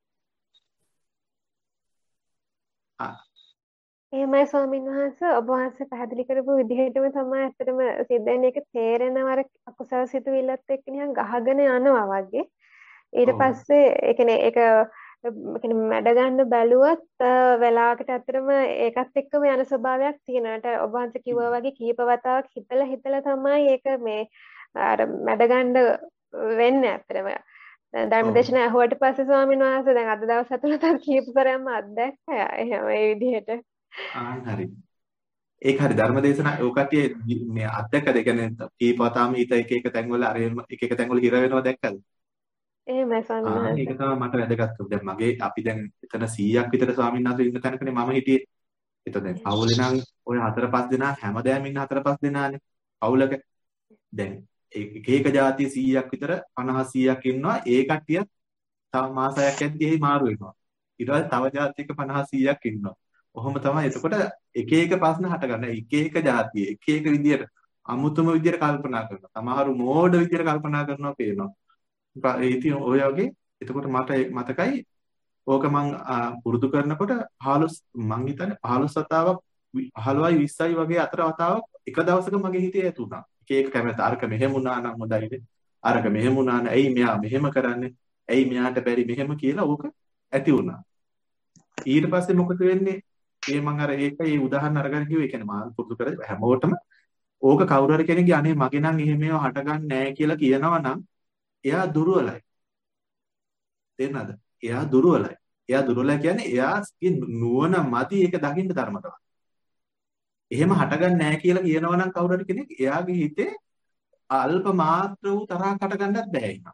ආ එහෙමයි ස්වාමීන් වහන්සේ ඔබ වහන්සේ පැහැදිලි කරපු විදිහටම තමයි ඇත්තටම සිද්ධ වෙන්නේ. ඒක තේරෙනවර අකුසල සිතුවිල්ලත් එක්ක නිකන් ගහගෙන යනවා වගේ. ඊට පස්සේ ඒ කියන්නේ ඒක කියන්නේ මැඩ ගන්න බැලුවත් වෙලාවකට ඇත්තටම ඒකත් එක්කම යන ස්වභාවයක් තියෙනවා. ඔබ වහන්සේ කිව්වා වගේ කීප වතාවක් හිතලා හිතලා තමයි ඒක මේ අර මැඩ ගන්න වෙන්නේ ඇත්තටම. දැන් ධර්මදේශන ඇහුවට පස්සේ ස්වාමීන් වහන්සේ දැන් අද දවස් හතරකට කීප කරාම අත්දැක්කා එහෙම ඒ විදිහට. ආන් හරි. ඒක හරි ධර්මදේශනා ඔය කට්ටිය මේ අත්දැකද? ඒ කියන්නේ කීපවතාම ඊට එක එක තැන්වල අර එක එක තැන්වල හිර වෙනවා දැක්කද? එහෙමයි ස්වාමීන් ආ වහන්සේ. ඒක තමයි මට වැදගත්. දැන් මගේ අපි දැන් එතන සීයක් විතර ස්වාමීන් වහන්සේ ඉන්න තැනකනේ මම හිටියේ. එතකොට දැන් පවුලේ නම් ඔය හතර පහ දෙනා හැමදාම ඉන්න හතර පහ දෙනානේ පවුලක. දැන් එක එක જાතිය සීයක් විතර පනහ සීයක් ඉන්නවා. ඒ කට්ටිය තව මාසයක් යද්දී එහි මාරු වෙනවා. ඊට පස්සේ තව જાතියක පනහ සීයක් ඉන්නවා. ඔහොම තමයි. එතකොට එක එක ප්‍රශ්න හට ගන්න. එක එක જાතිය එක එක විදියට අමුතුම විදියට කල්පනා කරනවා. සමහරු මෝඩ විදියට කල්පනා කරනවා පේනවා. ඉතින් ඔය වගේ එතකොට මට මතකයි ඕක මං පුරුදු කරනකොට පහළොස් මං හිතන්නේ පහළොස් වතාවක් පහළොවයි විස්සයි වගේ අතර වතාවක් එක දවසක මගේ හිතේ ඇති වුණා. එක එක කැමති අරක මෙහෙම වුණා නම් හොඳයිද? අරක මෙහෙම වුණා නම් ඇයි මෙයා මෙහෙම කරන්නේ? ඇයි මෙයාට බැරි මෙහෙම කියලා ඕක ඇති වුණා. ඊට පස්සේ මොකද වෙන්නේ? ඒ මං අර ඒක ඒ උදාහරණ අරගෙන කිව්වේ ඒ කියන්නේ මම පුරුදු කරලා හැමෝටම ඕක කවුරු හරි කෙනෙක්ගේ අනේ මගේ නම් එහෙම ඒවා හටගන්නේ නැහැ කියලා කියනවා නම් එයා දුර්වලයි. තේරෙනවද? එයා දුර්වලයි. එයා දුර්වලයි කියන්නේ එයාගේ නුවණ මදි ඒක දකින්න ධර්මතාවක්. එහෙම හටගන්නේ නැහැ කියලා කියනවා නම් කවුරු හරි කෙනෙක් එයාගේ හිතේ අල්ප මාත්‍ර වූ තරහක් හටගන්නත් බෑ ඉන්නවා.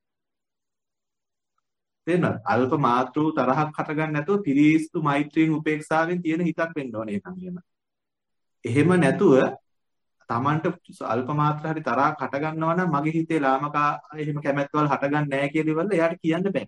තේරෙනවද? අල්ප මාත්‍ර වූ තරහක් හටගන්න නැතුව පිරිසිදු මෛත්‍රියෙන් උපේක්ෂාවෙන් තියෙන හිතක් වෙන්න ඕනේ එහෙනම්. එහෙම නැතුව තමන්ට අල්ප මාත්‍ර හරි තරහක් හට ගන්නවා නම් මගේ හිතේ ලාමකා එහෙම කැමැත්තවල් හටගන්නේ නැහැ කියලා ඉවරලා එයාට කියන්න බෑ.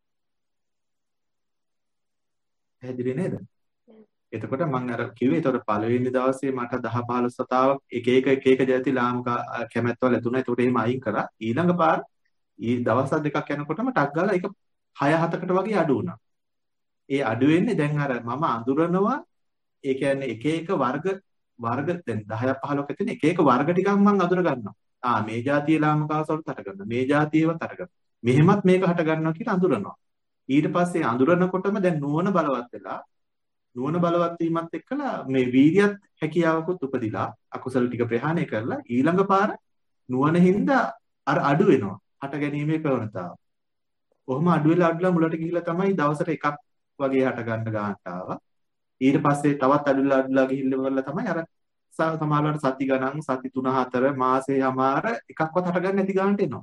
පැහැදිලි නේද? එතකොට මම අර කිව්වේ ඒතකොට පළවෙනි දවසේ මට දහ පහළොස් වතාවක් එක එක එක එක જાති ලාමකා කැමැත්තවල් ඇතුණා. ඒතකොට එහෙම අයින් කරා. ඊළඟ පාර ඊ දවස් දෙකක් යනකොටම ටක් ගාලා ඒක හය හතකට වගේ අඩු වුණා. ඒ අඩු වෙන්නේ දැන් අර මම අඳුරනවා ඒ කියන්නේ එක එක වර්ග වර්ග දැන් දහයක් පහළොක තියෙන එක එක වර්ග ටිකක් මම අඳුර ගන්නවා. ආ මේ જાතිය ලාමකාසවලට හට ගන්නවා. මේ જાතියවත් හට ගන්නවා. මෙහෙමත් මේක හට ගන්නවා කියලා අඳුරනවා. ඊට පස්සේ අඳුරනකොටම දැන් නුවණ බලවත් වෙලා නුවණ බලවත් වීමත් එක්කලා මේ වීර්යයත් හැකියාවකුත් උපදිලා අකුසල ටික ප්‍රහාණය කරලා ඊළඟ පාර නුවණින්ද අර අඩු වෙනවා. හට ගැනීමේ ප්‍රවණතාව. කොහොම අඩු වෙලා අඩුලා මුලට ගිහිල්ලා තමයි දවසට එකක් වගේ හට ගන්න ගන්නට ආවා. ඊට පස්සේ තවත් අඩුලා අඩුලා ගිහිල්ලා තමයි අර සමහරවිට සති ගණන් සති තුන හතර මාසේ යමාර එකක්වත් හටගන්න නැති ගන්නට එනවා.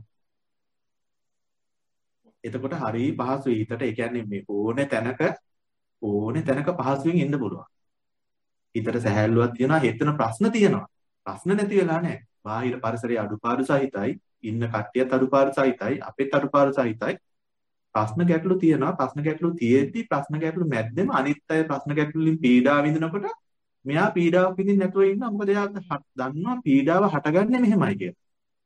එතකොට හරිය පහසුයි. ඊටට ඒ කියන්නේ මේ ඕනේ තැනක ඕනේ තැනක පහසුවෙන් ඉන්න පුළුවන්. ඊටට සැහැල්ලුවක් තියෙනවා, හිතන ප්‍රශ්න තියෙනවා. ප්‍රශ්න නැති වෙලා නැහැ. බාහිර පරිසරයේ අඩුපාඩු සහිතයි, ඉන්න කට්ටියත් අඩුපාඩු සහිතයි, අපිත් අඩුපාඩු සහිතයි. ප්‍රශ්න ගැටලු තියෙනවා. ප්‍රශ්න ගැටලු තියෙද්දි ප්‍රශ්න ගැටලු මැද්දෙම අනිත් අය ප්‍රශ්න ගැටලු වලින් පීඩා විඳිනකොට මෙයා පීඩාවක් විඳින්න නැතුව ඉන්නවා. මොකද එයා දන්නවා පීඩාව හටගන්නේ මෙහෙමයි කියලා.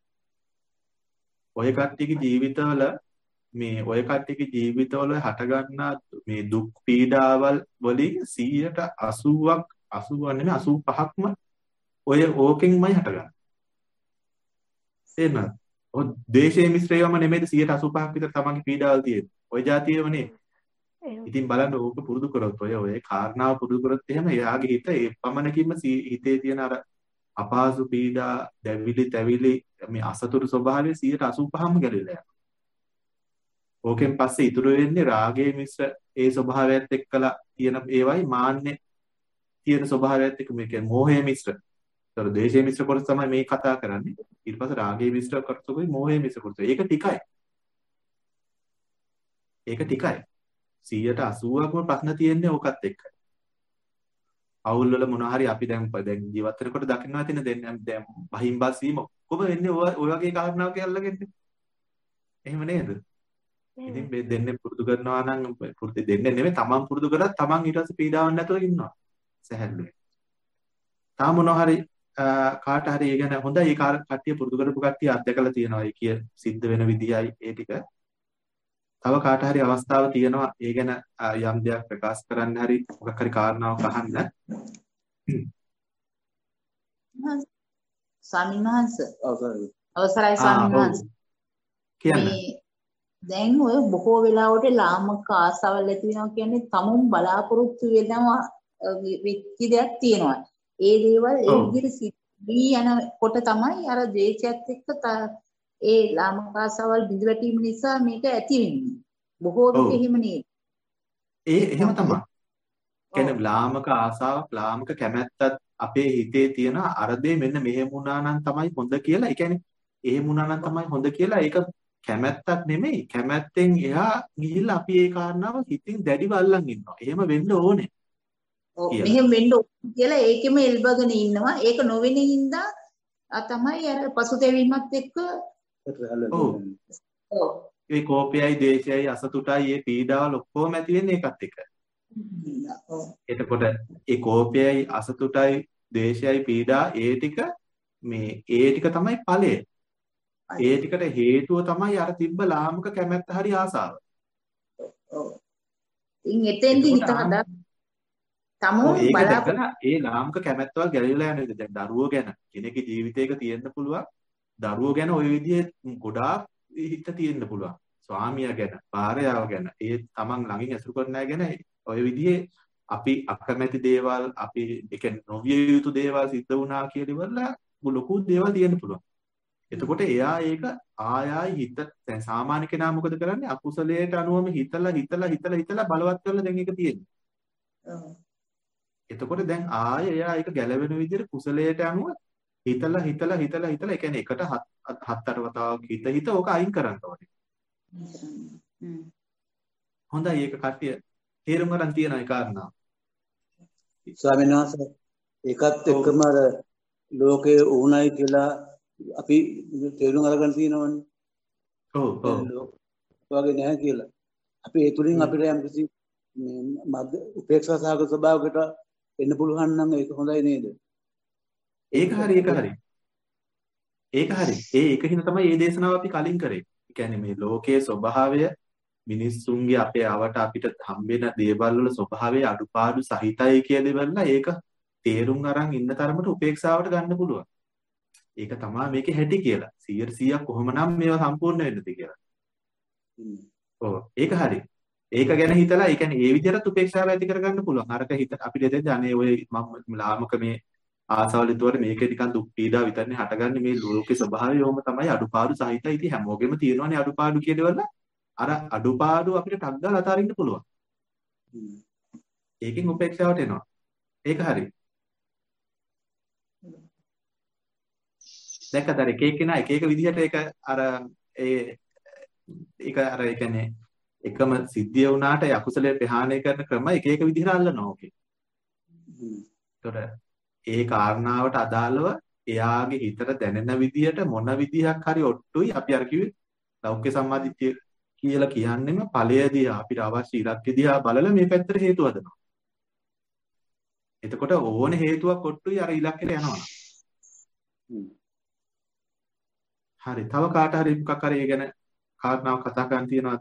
ඔය කට්ටියගේ ජීවිතවල මේ ඔය කට්ටියගේ ජීවිතවල හටගන්නා මේ දුක් පීඩාවල් වලින් සීයට අසූවක් අසූවක් නෙමෙයි අසූ පහක්ම ඔය ඕකෙන්මයි හටගන්නේ. තේරෙනවද? ඔය දේශයේ මිශ්‍රයවම නෙමෙයිද සීයට අසූ පහක් විතර තමන්ගේ පීඩාවල් තියෙන්නේ. ඔය જાතියවනේ. ඉතින් බලන්න ඕක පුරුදු කරොත් ඔය ඔය කාරණාව පුරුදු කරොත් එහෙම එයාගේ හිත ඒ පමණකින්ම හිතේ තියෙන අර අපහසු පීඩා දැවිලි තැවිලි මේ අසතුරු ස්වභාවය සීයට අසූ පහක්ම ගැලවිලා යනවා. ඕකෙන් පස්සේ ඉතුරු වෙන්නේ රාගයේ මිශ්‍ර ඒ ස්වභාවයත් එක්කලා තියෙන ඒවයි මාන්නේ තියෙන ස්වභාවයත් එක්ක මේ කියන්නේ මෝහයේ මිශ්‍ර. ඒතර ද්වේෂයේ මිශ්‍ර කොටස තමයි මේ කතා කරන්නේ. ඊට පස්සේ රාගයේ මිශ්‍ර කොටසකුයි මෝහයේ මිශ්‍ර කොටස. ඒක ටිකයි. ඒක ටිකයි. සීයට අසූවක්ම ප්‍රශ්න තියෙන්නේ ඕකත් එක්ක. අවුල් වල මොනවා හරි අපි දැන් දැන් ජීවත් වෙනකොට දකින්නවා තියෙන දැන් දැන් බහින් බස් වීම ඔක්කොම වෙන්නේ ඔය වගේ කාරණාවක අල්ලගෙන. එහෙම නේද? ඉතින් මේ දෙන්නේ පුරුදු කරනවා නම් පුරුදු දෙන්නේ නෙමෙයි තමන් පුරුදු කරලා තමන් ඊට පස්සේ පීඩාවක් නැතුව ඉන්නවා. සැහැල්ලුවෙන්. තාම මොනවා හරි කාට හරි ඒ ගැන හොඳයි ඒ කට්ටිය පුරුදු කරපු කට්ටිය අත්දැකලා තියෙනවා. ඒ කිය සිද්ධ වෙන විදියයි ඒ ටික. තව කාට හරි අවස්ථාව තියෙනවා ඒ ගැන යම් දෙයක් ප්‍රකාශ කරන්න හරි මොකක් හරි කාරණාවක් අහන්න. ස්වාමීන් වහන්සේ අවසරයි ස්වාමීන් වහන්සේ. කියන්නේ දැන් ඔය බොහෝ වෙලාවට ලාමක ආසාවල් ඇති වෙනවා කියන්නේ තමුන් බලාපොරොත්තු වෙනවා වෙච්ච දෙයක් තියෙනවා. ඒ දේවල් ඒ විදිහට සිද්ධ යනකොට තමයි අර ද්වේෂයත් එක්ක ඒ ලාමක ආසාවල් බිඳ වැටීම නිසා මේක ඇති වෙන්නේ. බොහෝ විට එහෙම නේද? ඒ එහෙම තමයි. කියන්නේ ලාමක ආසාවක් ලාමක කැමැත්තත් අපේ හිතේ තියෙන අර දේ මෙන්න මෙහෙම වුණා නම් තමයි හොඳ කියලා. ඒ කියන්නේ එහෙම වුණා නම් තමයි හොඳ කියලා ඒක කැමැත්තක් නෙමෙයි. කැමැත්තෙන් එහා ගිහිල්ලා අපි ඒ කාරණාව හිතින් දැඩිව අල්ලන් ඉන්නවා. එහෙම වෙන්න ඕනේ. ඔව් මෙහෙම වෙන්න ඕනේ කියලා ඒකෙම එල්බගෙන ඉන්නවා. ඒක නොවෙන හින්දා තමයි අර පසුතැවීමත් එක්ක ඔව්. ඔව්. ඒ කෝපයයි, දේශයයි, අසතුටයි, ඒ පීඩාවල් ඔක්කොම ඇති වෙන්නේ ඒකත් එක්ක. එතකොට ඒ කෝපයයි, අසතුටයි, දේශයයි, පීඩා ඒ ටික මේ ඒ ටික තමයි ඵලය. ඒ ටිකට හේතුව තමයි අර තිබ්බ ලාමක කැමැත්ත හරි ආසාව. ඔව්. ඉතින් එතෙන්දි හිත හදා තමෝ බලාපොරොත්තු ඒ ලාමක කැමැත්තවල් ගැලවිලා යන විදිහ. දැන් දරුවෝ ගැන කෙනෙකුගේ ජීවිතයක තියෙන්න පුළුවන්. දරුවෝ ගැන ওই විදිහේ ගොඩාක් හිත තියෙන්න පුළුවන්. ස්වාමියා ගැන, භාර්යාව ගැන, ඒ තමන් ළඟින් ඇසුරු කරන අය ගැන ওই විදිහේ අපි අකමැති දේවල්, අපි ඒ කියන්නේ නොවිය යුතු දේවල් සිද්ධ වුණා කියලා ඉවරලා ලොකු දේවල් තියෙන්න පුළුවන්. එතකොට එයා ඒක ආය ආයි හිත දැන් සාමාන්‍ය කෙනා මොකද කරන්නේ? අකුසලයට අනුවම හිතලා හිතලා හිතලා හිතලා බලවත් කරලා දැන් ඒක තියෙන්නේ. එතකොට දැන් ආය එයා ඒක ගැලවෙන විදිහට කුසලයට අනුව හිතලා හිතලා හිතලා හිතලා ඒ කියන්නේ එකට හත් අට වතාවක් හිත හිත ඕක අයින් කරන්න ඕනේ. හොඳයි ඒක කට්ටිය තේරුම් ගන්න තියෙන ඒ කාරණා. ස්වාමීන් වහන්සේ ඒකත් එක්කම අර ලෝකේ උණයි කියලා අපි තේරුම් අරගෙන තියෙනවනේ. ඔව් ඔව්. වගේ නැහැ කියලා. අපි ඒ තුලින් අපිට යම් කිසි මද්ද උපේක්ෂා සහගත ස්වභාවයකට එන්න පුළුවන් නම් ඒක හොඳයි නේද? ඒක හරි ඒක හරි. ඒක හරි. ඒ ඒකින් තමයි මේ දේශනාව අපි කලින් කරේ. ඒ කියන්නේ මේ ලෝකයේ ස්වභාවය මිනිස්සුන්ගේ අපේ අවට අපිට හම්බෙන දේවල් වල ස්වභාවය අඩුපාඩු සහිතයි කියලා ඉවරලා ඒක තේරුම් අරන් ඉන්න තරමට උපේක්ෂාවට ගන්න පුළුවන්. ඒක තමයි මේකේ හැටි කියලා. සීයට සීයක් කොහොමනම් මේවා සම්පූර්ණ වෙන්නද කියලා. ඔව් ඒක හරි. ඒක ගැන හිතලා ඒ කියන්නේ ඒ විදිහට උපේක්ෂාව ඇති කරගන්න පුළුවන්. අරක හිත අපිට දෙන්න අනේ ඔය මම ලාමක මේ ආසාවල ඉදවර මේක නිකන් දුක් පීඩා විතරනේ හටගන්නේ මේ ලෝකේ ස්වභාවය ඕම තමයි අඩුපාඩු සහිතයි. ඉතින් හැමෝගෙම තියෙනවනේ අඩුපාඩු කියලාවල අර අඩුපාඩු අපිට ටක් ගාලා අතාරින්න පුළුවන්. ඒකෙන් උපේක්ෂාවට එනවා. ඒක හරි. දැක්කද අර එක එක්කෙනා එක එක විදිහට ඒක අර ඒ ඒක අර ඒ කියන්නේ එකම සිද්ධිය වුණාට ඒ අකුසලයේ ප්‍රහාණය කරන ක්‍රම එක එක විදිහට අල්ලනවා ඕකේ. ඒතකොට ඒ කාරණාවට අදාළව එයාගේ හිතට දැනෙන විදිහට මොන විදිහක් හරි ඔට්ටුයි අපි අර කිව්වේ ලෞකික සම්මාදිට්ඨිය කියලා කියන්නේම ඵලයේදී අපිට අවශ්‍ය ඉලක්කය දිහා බලලා මේ පැත්තට හේතු හදනවා. එතකොට ඕන හේතුවක් ඔට්ටුයි අර ඉලක්කයට යනවා. හරි. තව කාට හරි මොකක් හරි ගැන කාරණාවක් කතා කරන්න තියනවද?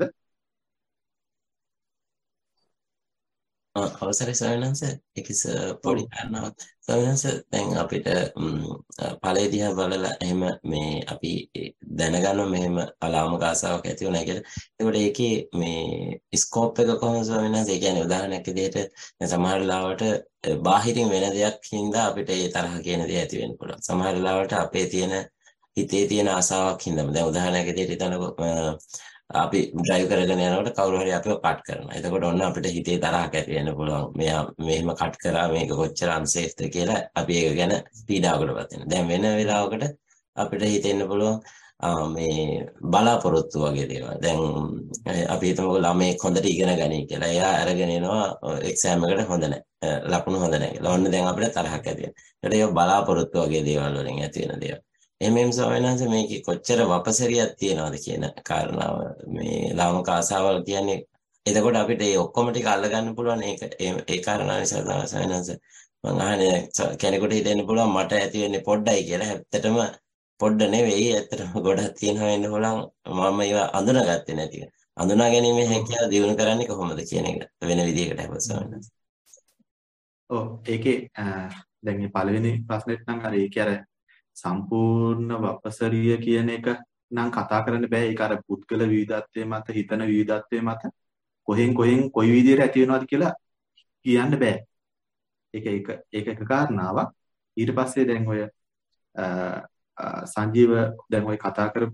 අවසරයි ස්වාමීන් වහන්සේ ඒකස පොඩි කාරණාවක්. ස්වාමීන් වහන්සේ දැන් අපිට ඵලයේ දිහා බලලා එහෙම මේ අපි දැනගන්න මෙහෙම අලාමක ආසාවක් ඇති වුණා කියලා. ඒකට ඒකේ මේ ස්කෝප් එක කොහොමද ස්වාමීන් වහන්සේ? ඒ කියන්නේ උදාහරණයක් විදිහට දැන් සමහර ලාවට බාහිරින් වෙන දෙයක් හින්දා අපිට ඒ තරහ කියන දේ ඇති වෙන්න පුළුවන්. සමහර ලාවට අපේ තියෙන හිතේ තියෙන ආසාවක් හින්දාම දැන් උදාහරණයක් විදිහට හිතනකො අපි ඩ්‍රයිව් කරගෙන යනකොට කවුරු හරි අපිව කට් කරනවා. එතකොට ඔන්න අපිට හිතේ තරහක් ඇති වෙන්න පුළුවන්. මෙයා මෙහෙම කට් කරා මේක කොච්චර අන්සේෆ්ද කියලා අපි ඒක ගැන පීඩාවකටපත් වෙනවා. දැන් වෙන වෙලාවකට අපිට හිතෙන්න පුළුවන් මේ බලාපොරොත්තු වගේ දේවල්. දැන් අපි හිතමුකෝ ළමෙක් හොඳට ඉගෙන ගනී කියලා. එයා අරගෙන එනවා එක්සෑම් එකට හොඳ නැහැ. ලකුණු හොඳ නැහැ කියලා. ඔන්න දැන් අපිට තරහක් ඇති වෙනවා. ඒකට ඒක බලාපොරොත්තු වගේ දේවල් වලින් ඇති වෙන දේවල්. එමෙම් ස්වාමීන් වහන්සේ මේකේ කොච්චර වපසරියක් තියනවද කියන කාරණාව මේ ලාමක ආසාවල් කියන්නේ එතකොට අපිට මේ ඔක්කොම ටික අල්ල ගන්න පුළුවන් ඒක ඒ කාරණාව නිසා තමයි ස්වාමීන් වහන්සේ මම අහන්නේ කෙනෙකුට හිතෙන්න පුළුවන් මට ඇති වෙන්නේ පොඩ්ඩයි කියලා. ඇත්තටම පොඩ්ඩ නෙවෙයි ඇත්තටම ගොඩක් තියෙනවා වෙන්න පුළුවන්. මම ඒවා අඳුනගත්තේ නැති. අඳුනා ගැනීම හැකියාව දියුණු කරන්නේ කොහොමද කියන එක වෙන විදිහකට අපේ ස්වාමීන් වහන්සේ. ඔව් ඒකේ දැන් මේ පළවෙනි ප්‍රශ්නෙත් නම් අර ඒකේ අර සම්පූර්ණ වපසරිය කියන එක නම් කතා කරන්න බෑ. ඒක අර පුද්ගල විවිධත්වයේ මත හිතන විවිධත්වයේ මත කොහෙන් කොහෙන් කොයි විදිහට ඇති වෙනවද කියලා කියන්න බෑ. ඒක ඒක ඒක එක කාරණාවක්. ඊට පස්සේ දැන් ඔය සංජීව දැන් ඔය කතා කරපු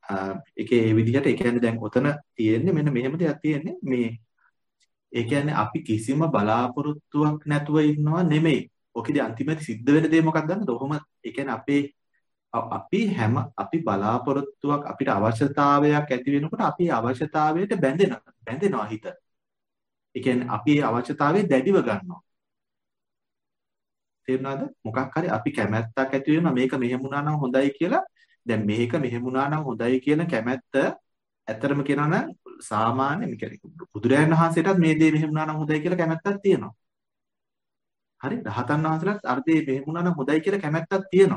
ඒකේ ඒ විදිහට ඒ කියන්නේ දැන් ඔතන තියෙන්නේ මෙන්න මෙහෙම දෙයක් තියෙන්නේ මේ ඒ කියන්නේ අපි කිසිම බලාපොරොත්තුවක් නැතුව ඉන්නවා නෙමෙයි. ඔකේදී අන්තිමට සිද්ධ වෙන දේ මොකක්ද දන්නවද? ඔහොම ඒ කියන්නේ අපේ අපි හැම අපි බලාපොරොත්තුවක් අපිට අවශ්‍යතාවයක් ඇති වෙනකොට අපි අවශ්‍යතාවයට බැඳෙනවා. බැඳෙනවා හිත. ඒ කියන්නේ අපි අවශ්‍යතාවය දැඩිව ගන්නවා. තේරුණාද? මොකක් හරි අපි කැමැත්තක් ඇති වෙනවා මේක මෙහෙම වුණා නම් හොඳයි කියලා. දැන් මේක මෙහෙම වුණා නම් හොඳයි කියන කැමැත්ත ඇත්තරම කියනවා නම් සාමාන්‍ය මේ කියන්නේ බුදුරජාණන් වහන්සේටත් මේ දේ මෙහෙම වුණා නම් හොඳයි කියලා කැමැත්තක් තියෙනවා. හරි රහතන් වහන්සේලාත් අර දේ මෙහෙම වුණා නම් හොඳයි කියලා කැමැත්තක් තියෙනවා.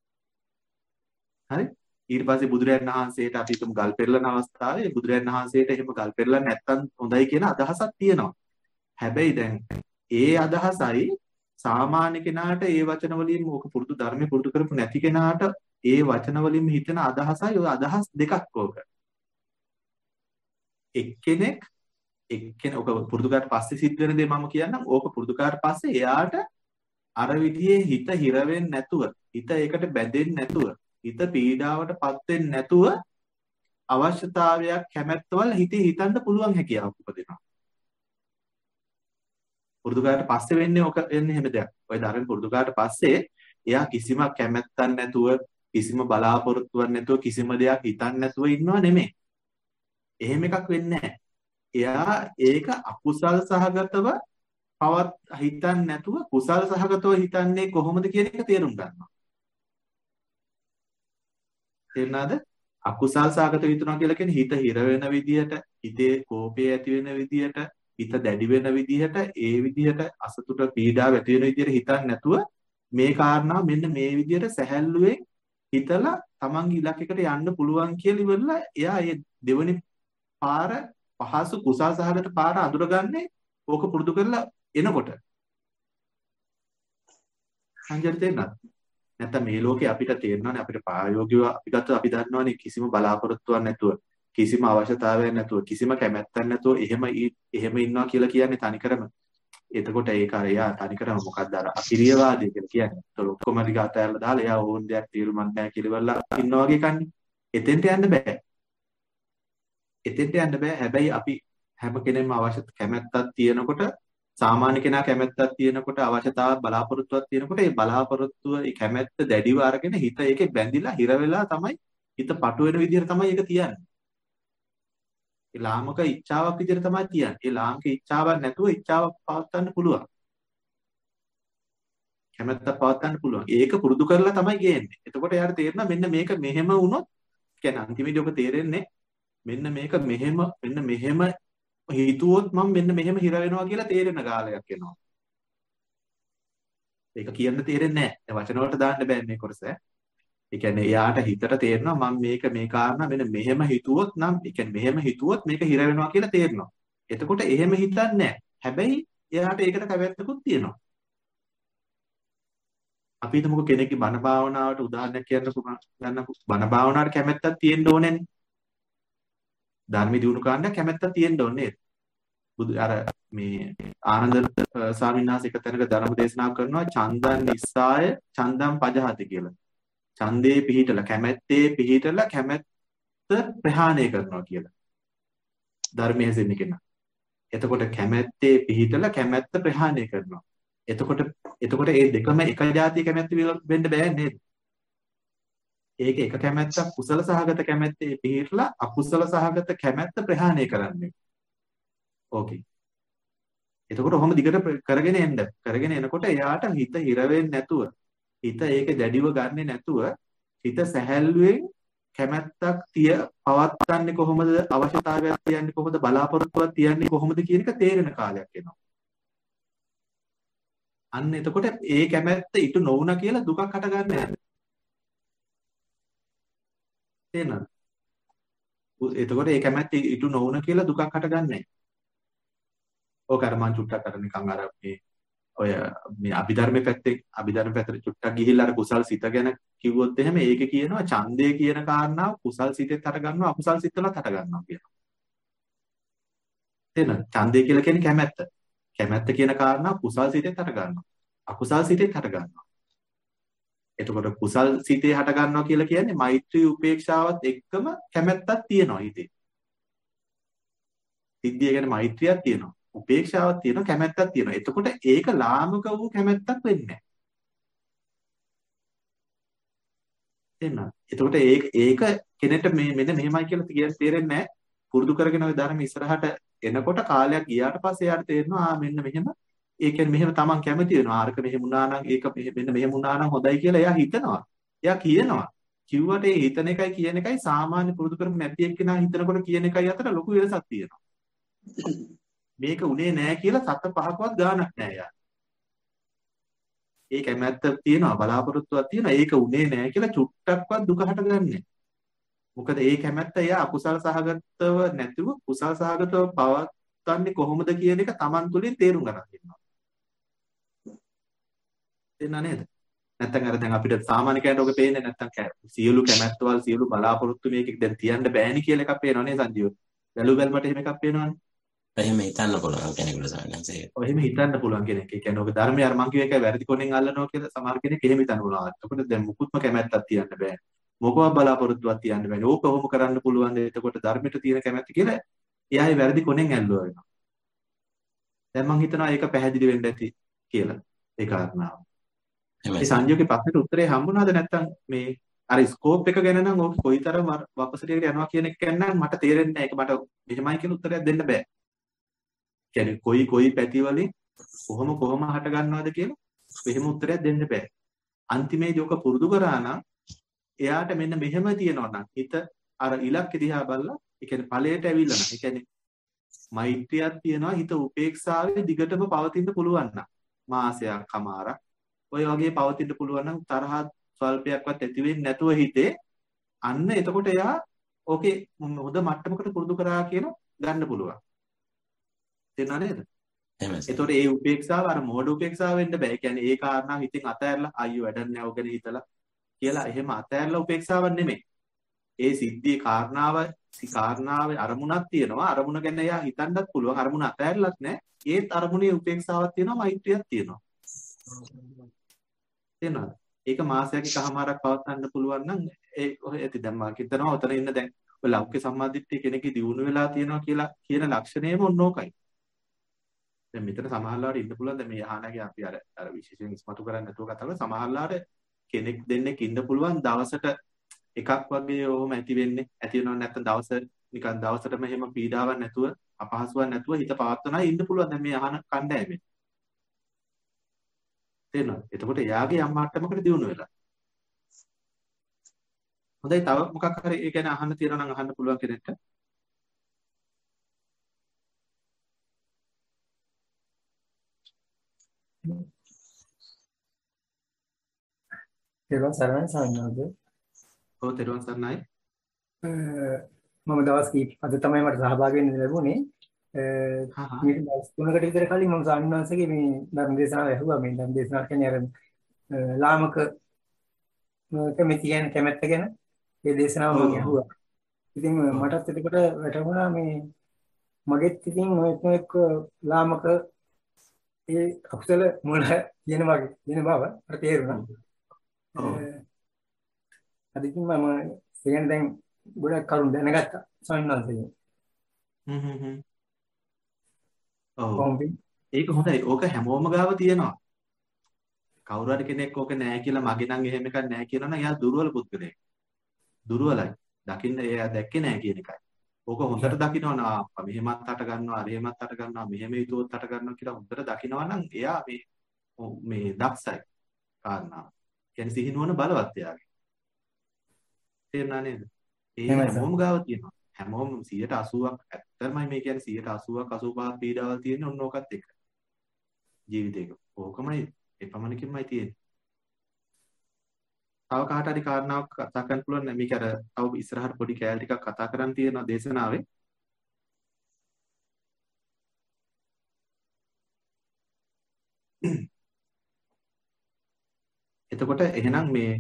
හරි ඊට පස්සේ බුදුරජාණන් වහන්සේට අපි හිතමු ගල් පෙරලන අවස්ථාවේ බුදුරජාණන් වහන්සේට එහෙම ගල් පෙරලන්න නැත්තම් හොඳයි කියන අදහසක් තියෙනවා. හැබැයි දැන් ඒ අදහසයි සාමාන්‍ය කෙනාට ඒ වචන වලින් ඕක පුරුදු ධර්මයේ පුරුදු කරපු නැති කෙනාට ඒ වචන වලින් හිතෙන අදහසයි ඔය අදහස් දෙකක් ඕක. එක්කෙනෙක් එක්කෙනෙක් ඔක පුරුදු කරලා පස්සේ සිද්ධ වෙන දේ මම කියන්නම්. ඕක පුරුදු කරලා පස්සේ එයාට අර විදිහේ හිත හිර වෙන්නේ නැතුව, හිත ඒකට බැඳෙන්නේ නැතුව, හිත පීඩාවටපත් වෙන්නේ නැතුව අවශ්‍යතාවයක් කැමැත්තවල හිතේ හිතන්න පුළුවන් හැකියාවක් උපදිනවා. පුරුදු කරලා පස්සේ වෙන්නේ ඔක වෙන්නේ හැම දෙයක්. ඔය ධර්ම පුරුදු කරලා පස්සේ එයා කිසිම කැමැත්තක් නැතුව, කිසිම බලාපොරොත්තුවක් නැතුව, කිසිම දෙයක් හිතන්නේ නැතුව ඉන්නව නෙමෙයි. එහෙම එකක් වෙන්නේ නැහැ. එයා ඒක අකුසල් සහගතව පවත් හිතන්නේ නැතුව කුසල් සහගතව හිතන්නේ කොහොමද කියන එක තේරුම් ගන්නවා. තේරුණාද? අකුසල් සහගතව හිතනවා කියලා කියන්නේ හිත හිර වෙන විදියට, හිතේ කෝපය ඇති වෙන විදියට, හිත දැඩි වෙන විදිහට, ඒ විදිහට අසතුට පීඩාව ඇති වෙන විදිහට හිතන්නේ නැතුව මේ කාරණා මෙන්න මේ විදිහට සැහැල්ලුවෙන් හිතලා තමන්ගේ ඉලක්කයකට යන්න පුළුවන් කියලා ඉවරලා එයා ඒ දෙවනි පාර පහසු කුසල් සහගත පාර අඳුරගන්නේ ඕක පුරුදු කරලා එනකොට. සංජය තේරෙනවද? නැත්නම් මේ ලෝකේ අපිට තේරෙනවානේ අපිට ප්‍රායෝගිකව අපි ගත්තා අපි දන්නවානේ කිසිම බලාපොරොත්තුවක් නැතුව, කිසිම අවශ්‍යතාවයක් නැතුව, කිසිම කැමැත්තක් නැතුව එහෙම එහෙම ඉන්නවා කියලා කියන්නේ තනිකරම. එතකොට ඒක අර එයා තනිකරම මොකක්ද අර අපිරියවාදී කියලා කියන්නේ. ඒතකොට ඔක්කොම ටික අතහැරලා දාලා එයා ඕන් දෙයක් තීරමක් නැහැ කියලා ඉවරලා ඉන්නවා වගේ කන්නේ. එතෙන්ට යන්න බෑ. එතෙන්ට යන්න බෑ. හැබැයි අපි හැම කෙනෙක්ම අවශ්‍ය කැමැත්තක් තියෙනකොට, සාමාන්‍ය කෙනා කැමැත්තක් තියෙනකොට, අවශ්‍යතාව බලාපොරොත්තුවක් තියෙනකොට ඒ බලාපොරොත්තුව ඒ කැමැත්ත දැඩිව අරගෙන හිත ඒකේ බැඳිලා හිර වෙලා තමයි හිත පටු වෙන විදිහට තමයි ඒක තියන්නේ. ඒ ලාමක ඉච්ඡාවක් විදිහට තමයි තියන්නේ. ඒ ලාමක ඉච්ඡාවක් නැතුව ඉච්ඡාවක් පවත්වන්න පුළුවන්. කැමැත්ත පවත්වන්න පුළුවන්. ඒක පුරුදු කරලා තමයි ගේන්නේ. එතකොට එයාට තේරෙනවා මෙන්න මේක මෙහෙම වුණොත් කියන්නේ අන්තිමේදී ඔබ තේරෙන්නේ මෙන්න මේක මෙහෙම මෙන්න මෙහෙම හිතුවොත් මම මෙන්න මෙහෙම හිර වෙනවා කියලා තේරෙන කාලයක් එනවා. ඒක කියන්න තේරෙන්නේ නැහැ. වචන වලට දාන්න බෑ මේ කොටස. ඒ කියන්නේ එයාට හිතට තේරෙනවා මම මේක මේ කාරණා මෙන්න මෙහෙම හිතුවොත් නම් ඒ කියන්නේ මෙහෙම හිතුවොත් මේක හිර වෙනවා කියලා තේරෙනවා. එතකොට එහෙම හිතන්නේ නැහැ. හැබැයි එයාට ඒකට කැමැත්තකුත් තියෙනවා. අපි හිතමුකෝ කෙනෙක්ගේ බණ භාවනාවට උදාහරණයක් කියන්නකෝ ගන්නකෝ. බණ භාවනාවට කැමැත්තක් තියෙන්න ඕනේනේ. ධර්ම දියුණු කරන්න කැමැත්තක් තියෙන්න ඕනේ. බුදු අර මේ ආනන්ද ස්වාමීන් වහන්සේ එක තැනක ධර්ම දේශනා කරනවා චන්දන් නිස්සාය චන්දම් පජහති කියලා. ඡන්දේ පිහිටලා කැමැත්තේ පිහිටලා කැමැත්ත ප්‍රහාණය කරනවා කියලා. ධර්මයේ හැසිරෙන කෙනා. එතකොට කැමැත්තේ පිහිටලා කැමැත්ත ප්‍රහාණය කරනවා. එතකොට එතකොට මේ දෙකම එක જાතිය කැමැත්ත වෙන්න බෑ නේද? ඒක එක කැමැත්තක් කුසල සහගත කැමැත්තේ පිහිටලා අකුසල සහගත කැමැත්ත ප්‍රහාණය කරන්නේ. ඕකේ. එතකොට ඔහොම දිගට කරගෙන එන්න. කරගෙන එනකොට එයාට හිත හිර වෙන්නේ නැතුව, හිත ඒක දැඩිව ගන්නෙ නැතුව, හිත සැහැල්ලුවෙන් කැමැත්තක් තිය පවත්න්නේ කොහොමද, අවශ්‍යතාවයක් තියන්නේ කොහොමද, බලාපොරොත්තුවක් තියන්නේ කොහොමද කියන එක තේරෙන කාලයක් එනවා. අන්න එතකොට ඒ කැමැත්ත ඉටු නොවුණා කියලා දුකක් හටගන්නේ නැහැ. තේරෙනවද? එතකොට ඒ කැමැත්ත ඉටු නොවුණා කියලා දුකක් හටගන්නේ නැහැ. ඕක අර මං චුට්ටක් අර නිකන් අර මේ ඔය මේ අභිධර්මයේ පැත්තේ අභිධර්ම පැත්තට චුට්ටක් ගිහිල්ලා අර කුසල් සිත ගැන කිව්වොත් එහෙම ඒක කියනවා ඡන්දය කියන කාරණාව කුසල් සිතෙත් හට ගන්නවා අකුසල් සිතවලත් හට ගන්නවා කියනවා. තේරෙනවද? ඡන්දය කියලා කියන්නේ කැමැත්ත. කැමැත්ත කියන කාරණාව කුසල් සිතෙත් හට ගන්නවා. අකුසල් සිතෙත් හට ගන්නවා. එතකොට කුසල් සිතේ හට ගන්නවා කියලා කියන්නේ මෛත්‍රී උපේක්ෂාවත් එක්කම කැමැත්තක් තියෙනවා හිතේ. සිද්ධිය කියන්නේ මෛත්‍රියක් තියෙනවා. උපේක්ෂාවක් තියෙනවා, කැමැත්තක් තියෙනවා. එතකොට ඒක ලාමක වූ කැමැත්තක් වෙන්නේ නැහැ. එතකොට ඒක ඒක කෙනෙක්ට මේ මෙන්න මෙහෙමයි කියලා කියන්නේ තේරෙන්නේ නැහැ. පුරුදු කරගෙන ওই ධර්ම ඉස්සරහට එනකොට කාලයක් ගියාට පස්සේ යාට තේරෙනවා ආ මෙන්න මෙහෙම ඒ කියන්නේ මෙහෙම තමන් කැමති වෙනවා. ආරක මෙහෙම වුණා නම් ඒක මෙන්න මෙහෙම වුණා නම් හොඳයි කියලා එයා හිතනවා. එයා කියනවා. කිව්වට ඒ හිතන එකයි කියන එකයි සාමාන්‍ය පුරුදු කරපු නැති එක්කෙනා හිතනකොට කියන එකයි අතර ලොකු වෙනසක් තියෙනවා. මේක උනේ නැහැ කියලා සත පහකවත් ගාණක් නැහැ යා. ඒ කැමැත්ත තියෙනවා බලාපොරොත්තුවක් තියෙනවා ඒක උනේ නැහැ කියලා චුට්ටක්වත් දුක හටගන්නේ. මොකද ඒ කැමැත්ත එයා අකුසල සහගතව නැතිව කුසල සහගතව පවත්න්නේ කොහොමද කියන එක Taman තුලින් තේරුම් ගන්න තියෙනවා. තේරුණා නේද? නැත්තම් අර දැන් අපිට සාමාන්‍ය කෙනෙකුට ඔක පේන්නේ නැත්තම් සියලු කැමැත්තවල සියලු බලාපොරොත්තු මේක දැන් තියන්න බෑනි කියලා එකක් පේනව නේද සංජීව? බැලු බැලමට එහෙම එකක් පේනවනේ. එහෙම හිතන්න පුළුවන් කෙනෙකුට සාමාන්‍යයෙන්. ඔය එහෙම හිතන්න පුළුවන් කෙනෙක්. ඒ කියන්නේ ඔක ධර්මය අර මං කිය එකයි වැරදි කොනෙන් අල්ලනවා කියලා සමහර කෙනෙක් එහෙම හිතන්න පුළුවන්. එතකොට දැන් මුකුත්ම කැමැත්තක් තියන්න බෑ. මොකවත් බලාපොරොත්තුවක් තියන්න බෑනේ. ඕක කොහොම කරන්න පුළුවන්ද? එතකොට ධර්මයට තියෙන කැමැත්ත කියලා එයායි වැරදි කොනෙන් ඇල්ලුවා වෙනවා. දැන් මං හිතනවා ඒක පැහැදිලි වෙන්න ඇති කියලා. ඒ කාරණාව. මේ සංජෝගේ ප්‍රශ්නෙට උත්තරේ හම්බුණාද නැත්නම් මේ අර ස්කෝප් එක ගැන නම් ඕක කොයිතරම් වපසටියකට යනවා කියන එක ගැන නම් මට තේරෙන්නේ නැහැ. ඒක මට මෙහෙමයි කියලා උත්තරයක් දෙන්න බෑ. කියන්නේ කොයි කොයි පැති වලින් කොහොම කොහොම හට ගන්නවද කියලා එහෙම උත්තරයක් දෙන්න බෑ. අන්තිමේදී ඔක පුරුදු කරා නම් එයාට මෙන්න මෙහෙම තියෙනවා නම් හිත අර ඉලක්ක දිහා බලලා ඒ කියන්නේ ඵලයට ඇවිල්ලා නම් ඒ කියන්නේ මෛත්‍රියක් තියෙනවා හිත උපේක්ෂාවේ දිගටම පවතින්න පුළුවන් නම් මාසයක් කමාරක් ඔය වගේ පවතින්න පුළුවන් නම් තරහ ස්වල්පයක්වත් ඇති වෙන්නේ නැතුව හිතේ අන්න එතකොට එයා ඕකේ හොඳ මට්ටමකට පුරුදු කරා කියන ගන්න පුළුවන්. තේරුණා නේද? එහෙමයි. එතකොට ඒ උපේක්ෂාව අර මෝඩ උපේක්ෂාව වෙන්න බෑ. ඒ කියන්නේ ඒ කාරණා හිතින් අතහැරලා අයියෝ වැඩක් නෑ ඔගෙන හිතලා කියලා එහෙම අතහැරලා උපේක්ෂාවක් නෙමෙයි. ඒ සිද්ධියේ කාරණාව කාරණාවේ අරමුණක් තියෙනවා. අරමුණ ගැන එයා හිතන්නත් පුළුවන්. අරමුණ අතහැරලත් නෑ. ඒත් අරමුණේ උපේක්ෂාවක් තියෙනවා, මෛත්‍රියක් තියෙනවා. තේරුණාද? ඒක මාසයක් එකමාරක් පවත්වන්න පුළුවන් නම් ඒ ඔය ඇති දැන් මම හිතනවා උතන ඉන්න දැන් ඔය ලෞකික සම්මාදිට්ඨිය කෙනෙක්ගේ දියුණු වෙලා තියෙනවා කියලා කියන ලක්ෂණයම ඔන්නෝකයි. දැන් මෙතන සමහරවල්ලාට ඉන්න පුළුවන් දැන් මේ යහනාගේ අපි අර අර විශේෂයෙන් ඉස්මතු කරන්නේ නැතුව කතා කරලා සමහරවල්ලාට කෙනෙක් දෙන්නෙක් ඉන්න පුළුවන් දවසට එකක් වගේ ඕම ඇති වෙන්නේ ඇති වෙනව නැත්නම් දවස නිකන් දවසටම එහෙම පීඩාවක් නැතුව අපහසුවක් නැතුව හිත පවත්වනා ඉන්න පුළුවන් දැන් මේ යහන කණ්ඩායමේ. තේරෙනවද? එතකොට එයාගේ යම් මට්ටමකට දියුණු වෙලා. හොඳයි තව මොකක් හරි ඒ ගැන අහන්න තියෙනවා නම් අහන්න පුළුවන් කෙනෙක්ට. තෙරුවන් සරණයි සාමිනාද. ඔව් තෙරුවන් සරණයි. මම දවස් කීප අද තමයි මට සහභාගී වෙන්න ලැබුණේ. මේක දවස් තුනකට විතර කලින් මම සාමිනාන්සේගේ මේ ධර්ම දේශනාව ඇහුවා. මේ ධර්ම දේශනාව කියන්නේ අර ලාමක කැමැති ගැන කැමැත්ත ගැන ඒ දේශනාව මම ඇහුවා. ඉතින් මටත් එතකොට වැටහුණා මේ මගෙත් ඉතින් නොඑක් නොඑක් ලාමක ඒ අකුසල මුල කියන වගේ වෙන බව මට තේරුණා. අද ඉතින් මම ඉතින් දැන් ගොඩක් කරුණු දැනගත්තා සාමිනාන්සේගෙන්. හ්ම් හ්ම් හ්ම්. ඔව්. ඒක හොඳයි. ඕක හැමෝම ගාව තියෙනවා. කවුරු හරි කෙනෙක් ඕක නැහැ කියලා මගේ නම් එහෙම එකක් නැහැ කියනවා නම් එයා දුර්වල පුද්ගලයෙක්. දුර්වලයි. දකින්න එයා දැක්කේ නැහැ කියන එකයි. ඕක හොඳට දකිනවා නා මෙහෙමත් හට ගන්නවා, අරහෙමත් හට ගන්නවා, මෙහෙම හිතුවොත් හට ගන්නවා කියලා හොඳට දකිනවා නම් එයා මේ මේ දක්ෂයි කාරණා. කියන්නේ සිහිනුවන බලවත් එයාගේ. තේරුණා නේද? ඒ හැමෝම ගාව තියෙනවා. හැමෝම සියයට අසූවක් ඇත්තමයි මේ කියන්නේ සියයට අසූවක් අසූපහක් පීඩාවල් තියෙන ඔන්න ඕකත් එක්ක. ජීවිතේක. ඕකමයි එපමණකින්මයි තියෙන්නේ. තව කාට හරි කාරණාවක් කතා කරන්න පුළුවන් නම් මේක අර තව ඉස්සරහට පොඩි කෑල් ටිකක් කතා කරන් තියෙනවා දේශනාවේ. එතකොට එහෙනම් මේ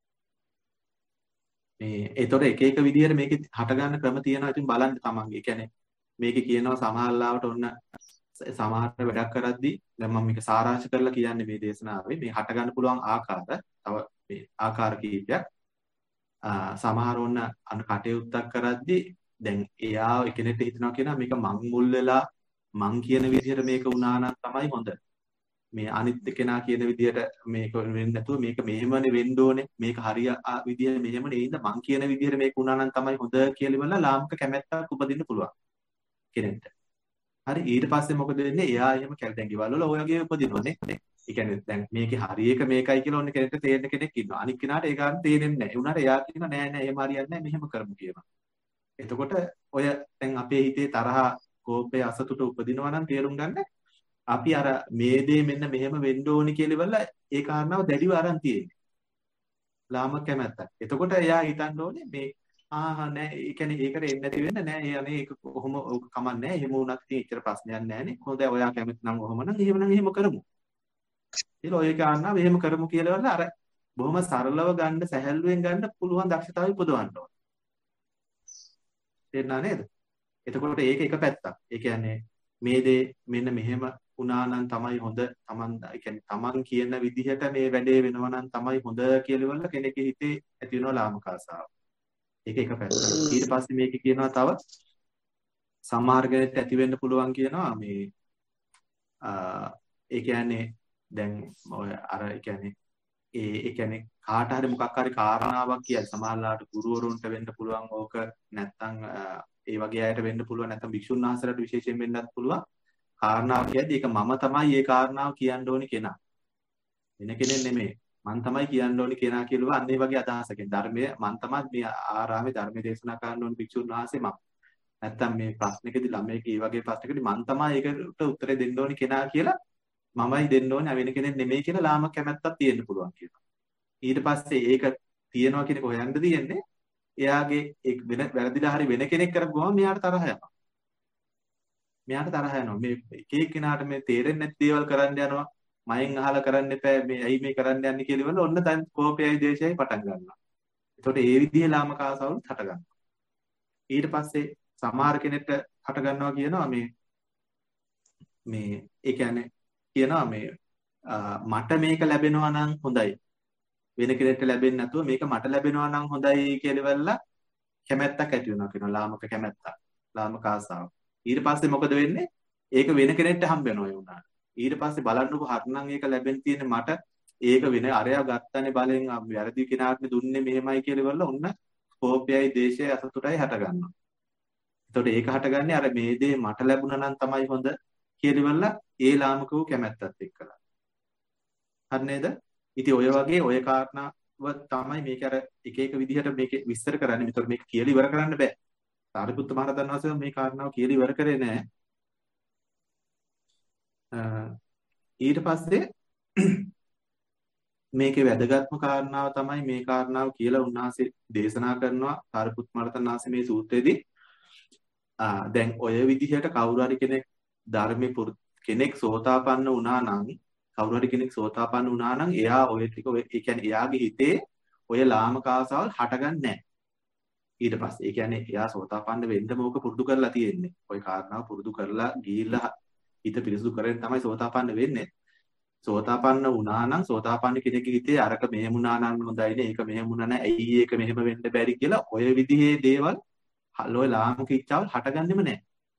මේ ඒතොර එක එක විදියට මේකේ හට ගන්න ක්‍රම තියෙනවා. ඉතින් බලන්න තමන්ගේ. ඒ කියන්නේ මේකේ කියනවා සමහරලාවට ඔන්න සමහර වැඩක් කරද්දී දැන් මම මේක සාරාංශ කරලා කියන්නේ මේ දේශනාවේ මේ හට ගන්න පුළුවන් ආකාර තව මේ ආකාර කීපයක් සමහරවන්න අන කටයුත්තක් කරද්දී දැන් එයා එකිනෙට හිතනවා කියනවා මේක මං මුල් වෙලා මං කියන විදිහට මේක වුණා නම් තමයි හොඳ. මේ අනිත් කෙනා කියන විදිහට මේක වෙන්නේ නැතුව මේක මෙහෙමනේ වෙන්න ඕනේ. මේක හරිය විදිහ මෙහෙමනේ ඉඳ මං කියන විදිහට මේක වුණා නම් තමයි හොඳ කියලා ඉවරලා ලාමක කැමැත්තක් උපදින්න පුළුවන් කෙනෙක්ට. හරි ඊට පස්සේ මොකද වෙන්නේ? එයා එහෙම දැන් ගෙවල් වල ඔය වගේ උපදිනවනේ. ඒ කියන්නේ දැන් මේකේ හරි එක මේකයි කියලා ඔන්න කෙනෙක්ට තේරෙන කෙනෙක් ඉන්නවා. අනිත් කෙනාට ඒක ගන්න තේරෙන්නේ නැහැ. ඒ උනාට එයා කියනවා නෑ නෑ එහෙම හරියන්නේ නැහැ මෙහෙම කරමු කියනවා. එතකොට ඔය දැන් අපේ හිතේ තරහ කෝපය අසතුට උපදිනවා නම් තේරුම් ගන්න අපි අර මේ දේ මෙන්න මෙහෙම වෙන්න ඕනි කියලා ඉවරලා ඒ කාරණාව දැඩිව අරන් තියෙන්නේ. ලාමක කැමැත්තක්. එතකොට එයා හිතන්න ඕනේ මේ ආහ නෑ ඒ කියන්නේ ඒකට එන්නේ නැති වෙන්න නෑ ඒ අනේ ඒක කොහොම ඕක කමක් නෑ එහෙම වුණත් ඉතින් එච්චර ප්‍රශ්නයක් නෑනේ. හොඳයි ඔයා කැමති නම් ඔහොම නම් එහෙම නම් එහෙම කරමු. ඊළ ඔය කාරණාව එහෙම කරමු කියලා වල අර බොහොම සරලව ගන්න සැහැල්ලුවෙන් ගන්න පුළුවන් දක්ෂතාවය උපදවන්න ඕනේ. තේරුණා නේද? එතකොට ඒක එක පැත්තක්. ඒ කියන්නේ මේ දේ මෙන්න මෙහෙම වුණා නම් තමයි හොඳ. Taman ඒ කියන්නේ Taman කියන විදිහට මේ වැඩේ වෙනවා නම් තමයි හොඳ කියලා වල කෙනෙක්ගේ හිතේ ඇති වෙනවා ලාමක ආසාව. ඒක එක පැත්තක්. ඊට පස්සේ මේක කියනවා තව සමහර කෙනෙක්ට ඇති වෙන්න පුළුවන් කියනවා මේ ඒ කියන්නේ දැන් ඔය අර ඒ කියන්නේ ඒ ඒ කියන්නේ කාට හරි මොකක් හරි කාරණාවක් කියයි සමහරලාට ගුරුවරුන්ට වෙන්න පුළුවන් ඕක නැත්තම් ඒ වගේ අයට වෙන්න පුළුවන් නැත්තම් භික්ෂුන් වහන්සේලාට විශේෂයෙන් වෙන්නත් පුළුවන් කාරණාවක් කියද්දි ඒක මම තමයි මේ කාරණාව කියන්න ඕනි කෙනා වෙන කෙනෙක් නෙමෙයි මම තමයි කියන්න ඕනි කෙනා කියලා අන්න ඒ වගේ අදහසකින් ධර්මයේ මම තමයි මේ ආරාමේ ධර්ම දේශනා කරන්න ඕනි භික්ෂුන් වහන්සේ මම නැත්තම් මේ ප්‍රශ්නකදී ළමයික මේ වගේ ප්‍රශ්නකදී මම තමයි ඒකට උත්තරේ දෙන්න ඕනි කෙනා කියලා මමයි දෙන්න ඕනේ වෙන කෙනෙක් නෙමෙයි කියලා ලාමක කැමැත්තක් තියෙන්න පුළුවන් කියනවා. ඊට පස්සේ ඒක තියනවා කියන එක හොයන්න දෙන්නේ එයාගේ එක් වෙන වැරදිලා හරි වෙන කෙනෙක් කරපුවම මෙයාට තරහ යනවා. මෙයාට තරහ යනවා. මේ එක එක කෙනාට මේ තේරෙන්නේ නැති දේවල් කරන්න යනවා. මයෙන් අහලා කරන්න එපා මේ ඇයි මේ කරන්න යන්නේ කියලා ඉවරලා ඔන්න දැන් කෝපයයි දේශයයි පටන් ගන්නවා. එතකොට ඒ විදිහේ ලාමක ආසාවලුත් හට ගන්නවා. ඊට පස්සේ සමහර කෙනෙක්ට හට ගන්නවා කියනවා මේ මේ ඒ කියන්නේ කියනවා මේ මට මේක ලැබෙනවා නම් හොඳයි වෙන කෙනෙක්ට ලැබෙන්නේ නැතුව මේක මට ලැබෙනවා නම් හොඳයි කියලා වෙලා කැමැත්තක් ඇති වෙනවා කියනවා ලාමක කැමැත්තක් ලාමක ආසාව ඊට පස්සේ මොකද වෙන්නේ ඒක වෙන කෙනෙක්ට හම්බ වෙනවා ඒ උනාට ඊට පස්සේ බලන්නකො හරිනම් ඒක ලැබෙන්න තියෙන්නේ මට ඒක වෙන අරයා ගත්තනේ බලෙන් වැරදි කෙනාට දුන්නේ මෙහෙමයි කියලා වෙලා ඔන්න කෝපයයි දේශයයි අසතුටයි හට ගන්නවා එතකොට ඒක හටගන්නේ අර මේ දේ මට ලැබුණා නම් තමයි හොඳ කියලා ඒ ලාමක වූ කැමැත්තත් එක්කලා. හරි නේද? ඉතින් ඔය වගේ ඔය කාරණාව තමයි මේක අර එක එක විදිහට මේක විස්තර කරන්නේ. මෙතන මේක කියලා ඉවර කරන්න බෑ. සාරිපුත්ත මහ රහතන් වහන්සේ මේ කාරණාව කියලා ඉවර කරේ නෑ. ඊට පස්සේ මේකේ වැදගත්ම කාරණාව තමයි මේ කාරණාව කියලා උන්වහන්සේ දේශනා කරනවා සාරිපුත්ත මහ රහතන් වහන්සේ මේ සූත්‍රයේදී. දැන් ඔය විදිහට කවුරු හරි කෙනෙක් ධර්මේ කෙනෙක් සෝතාපන්න වුණා නම් කවුරු හරි කෙනෙක් සෝතාපන්න වුණා නම් එයා ඔය ටික ඔය ඒ කියන්නේ එයාගේ හිතේ ඔය ලාමක ආසාවල් හටගන්නේ නැහැ. ඊට පස්සේ ඒ කියන්නේ එයා සෝතාපන්න වෙන්නම ඕක පුරුදු කරලා තියෙන්නේ. ඔය කාරණාව පුරුදු කරලා ගිහිල්ලා හිත පිරිසුදු කරගෙන තමයි සෝතාපන්න වෙන්නේ. සෝතාපන්න වුණා නම් සෝතාපන්න කෙනෙක්ගේ හිතේ අරක මෙහෙම වුණා නම් හොඳයිනේ ඒක මෙහෙම වුණා නැහැ. ඇයි ඒක මෙහෙම වෙන්න බැරි කියලා ඔය විදිහේ දේවල් ඔය ලාමක ඉච්ඡාවල් හටගන්නෙම නැහැ.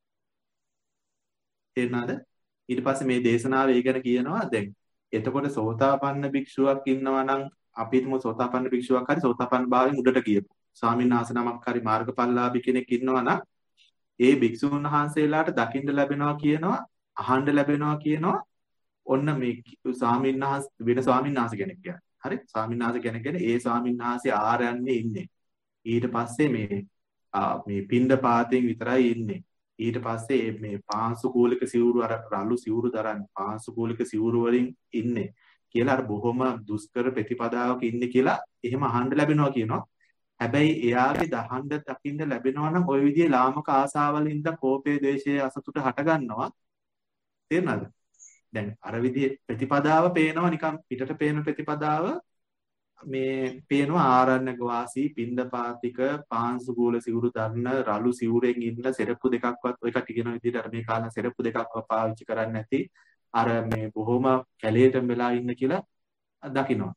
තේරුණාද? ඊට පස්සේ මේ දේශනාවේ ඒ ගැන කියනවා දැන් එතකොට සෝතාපන්න භික්ෂුවක් ඉන්නවා නම් අපි හිතමු සෝතාපන්න භික්ෂුවක් හරි සෝතාපන්න භාවයෙන් උඩට ගියපු ස්වාමීන් වහන්සේ නමක් හරි මාර්ගඵලලාභී කෙනෙක් ඉන්නවා නම් ඒ භික්ෂුන් වහන්සේලාට දකින්න ලැබෙනවා කියනවා අහන්න ලැබෙනවා කියනවා ඔන්න මේ ස්වාමීන් වහන්සේ වෙන ස්වාමීන් වහන්සේ කෙනෙක් කියන්නේ හරි ස්වාමීන් වහන්සේ කෙනෙක් කියන්නේ ඒ ස්වාමීන් වහන්සේ ආරයන්නේ ඉන්නේ ඊට පස්සේ මේ මේ පින්ඩ පාතෙන් විතරයි ඉන්නේ ඊට පස්සේ මේ පාංශුකූලික සිවුරු අර රළු සිවුරු දරන්නේ පාංශුකූලික සිවුරු වලින් ඉන්නේ කියලා අර බොහොම දුෂ්කර ප්‍රතිපදාවක ඉන්නේ කියලා එහෙම අහන්න ලැබෙනවා කියනවා. හැබැයි එයාගේ දහන්න දකින්න ලැබෙනවා නම් ওই විදිහේ ලාමක ආසාවලින්ද කෝපයේ ද්වේෂයේ අසතුට හට ගන්නවා. තේරුණාද? දැන් අර විදිහේ ප්‍රතිපදාව පේනවා නිකන් පිටට පේන ප්‍රතිපදාව මේ පේනවා ආරණ්‍යක වාසී පින්දපාතික පාංශුකූල සිවුරු දරන රළු සිවුරෙන් ඉන්න සෙරප්පු දෙකක්වත් ඔය කටි කියන විදිහට අර මේ කාලේ සෙරප්පු දෙකක්වත් පාවිච්චි කරන්නේ නැති අර මේ බොහොම කැලේටම වෙලා ඉන්න කියලා දකිනවා.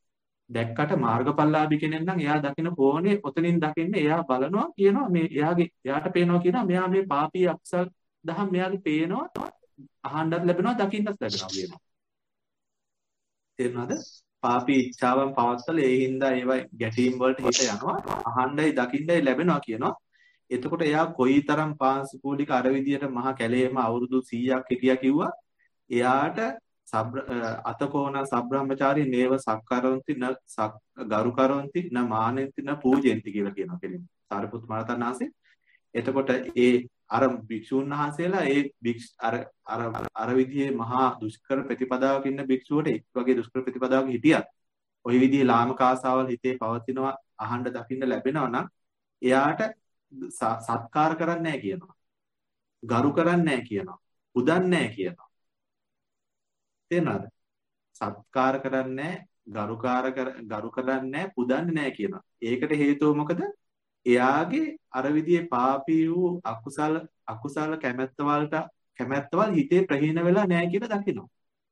දැක්කට මාර්ගඵලලාභී කෙනෙක් නම් එයා දකින කෝණේ ඔතනින් දකින්න එයා බලනවා කියනවා මේ එයාගේ එයාට පේනවා කියනවා මෙයා මේ පාපී අකුසල් දහම් මෙයාගේ පේනවා අහන්නත් ලැබෙනවා දකින්නත් ලැබෙනවා කියනවා. තේරුණාද? පාපී ඉච්ඡාවන් පවත්තල ඒ හින්දා ඒවා ගැටීම් වලට හිත යනවා අහන්නයි දකින්නයි ලැබෙනවා කියනවා. එතකොට එයා කොයිතරම් පාංශුකූලික අර විදියට මහා කැලේම අවුරුදු සීයක් හිටියා කිව්වා එයාට අතකෝණ සබ්‍රහ්මචාරී නේව සක්කරොන්ති න ගරු කරොන්ති න මානෙන්ති න පූජෙන්ති කියලා කියනවා කෙලින් සාරිපුත් මහරහතන් වහන්සේ. එතකොට ඒ අර භික්ෂුන් වහන්සේලා ඒ අර අර අර විදිහේ මහා දුෂ්කර ප්‍රතිපදාවක ඉන්න භික්ෂුවට එක් වගේ දුෂ්කර ප්‍රතිපදාවක හිටියත් ওই විදිහේ ලාමක ආසාවල් හිතේ පවතිනවා අහන්න දකින්න ලැබෙනවා නම් එයාට සත්කාර කරන්නේ නැහැ කියනවා. ගරු කරන්නේ නැහැ කියනවා. පුදන්නේ නැහැ කියනවා. තේරෙනවද? සත්කාර කරන්නේ ගරුකාර ගරු කරන්නේ නැහැ පුදන්නේ නැහැ කියනවා. ඒකට හේතුව මොකද? එයාගේ අර විදිහේ පාපී වූ අකුසල අකුසල කැමැත්ත වලට කැමැත්තවල් හිතේ ප්‍රහීන වෙලා නැහැ කියලා දකිනවා.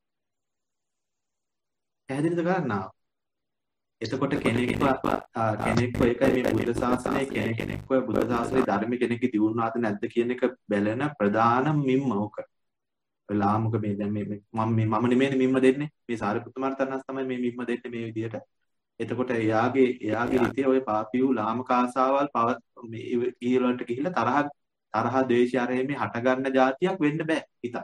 පැහැදිලිද ගන්නවා? එතකොට කෙනෙක්ව කෙනෙක්ව ඒකයි මේ බුද්ධ ශාසනය කෙනෙක්ව බුද්ධ ශාසනයේ ධර්ම කෙනෙක්ගේ දියුණුවාද නැද්ද කියන එක බැලෙන ප්‍රධානම මිම්ම ඕක. ලාමක මේ දැන් මේ මම මේ මම නෙමෙයි මිම්ම දෙන්නේ. මේ සාරිපුත්ත මහරහතන් වහන්සේ තමයි මේ මිම්ම දෙන්නේ මේ විදිහට. එතකොට එයාගේ එයාගේ හිතේ ওই පාපී වූ ලාමක ආසාවල් පව මේ ඊළඟට ගිහිල්ලා තරහ තරහ ද්වේෂය ආරෙමේ හට ගන්න જાතියක් වෙන්න බෑ හිත.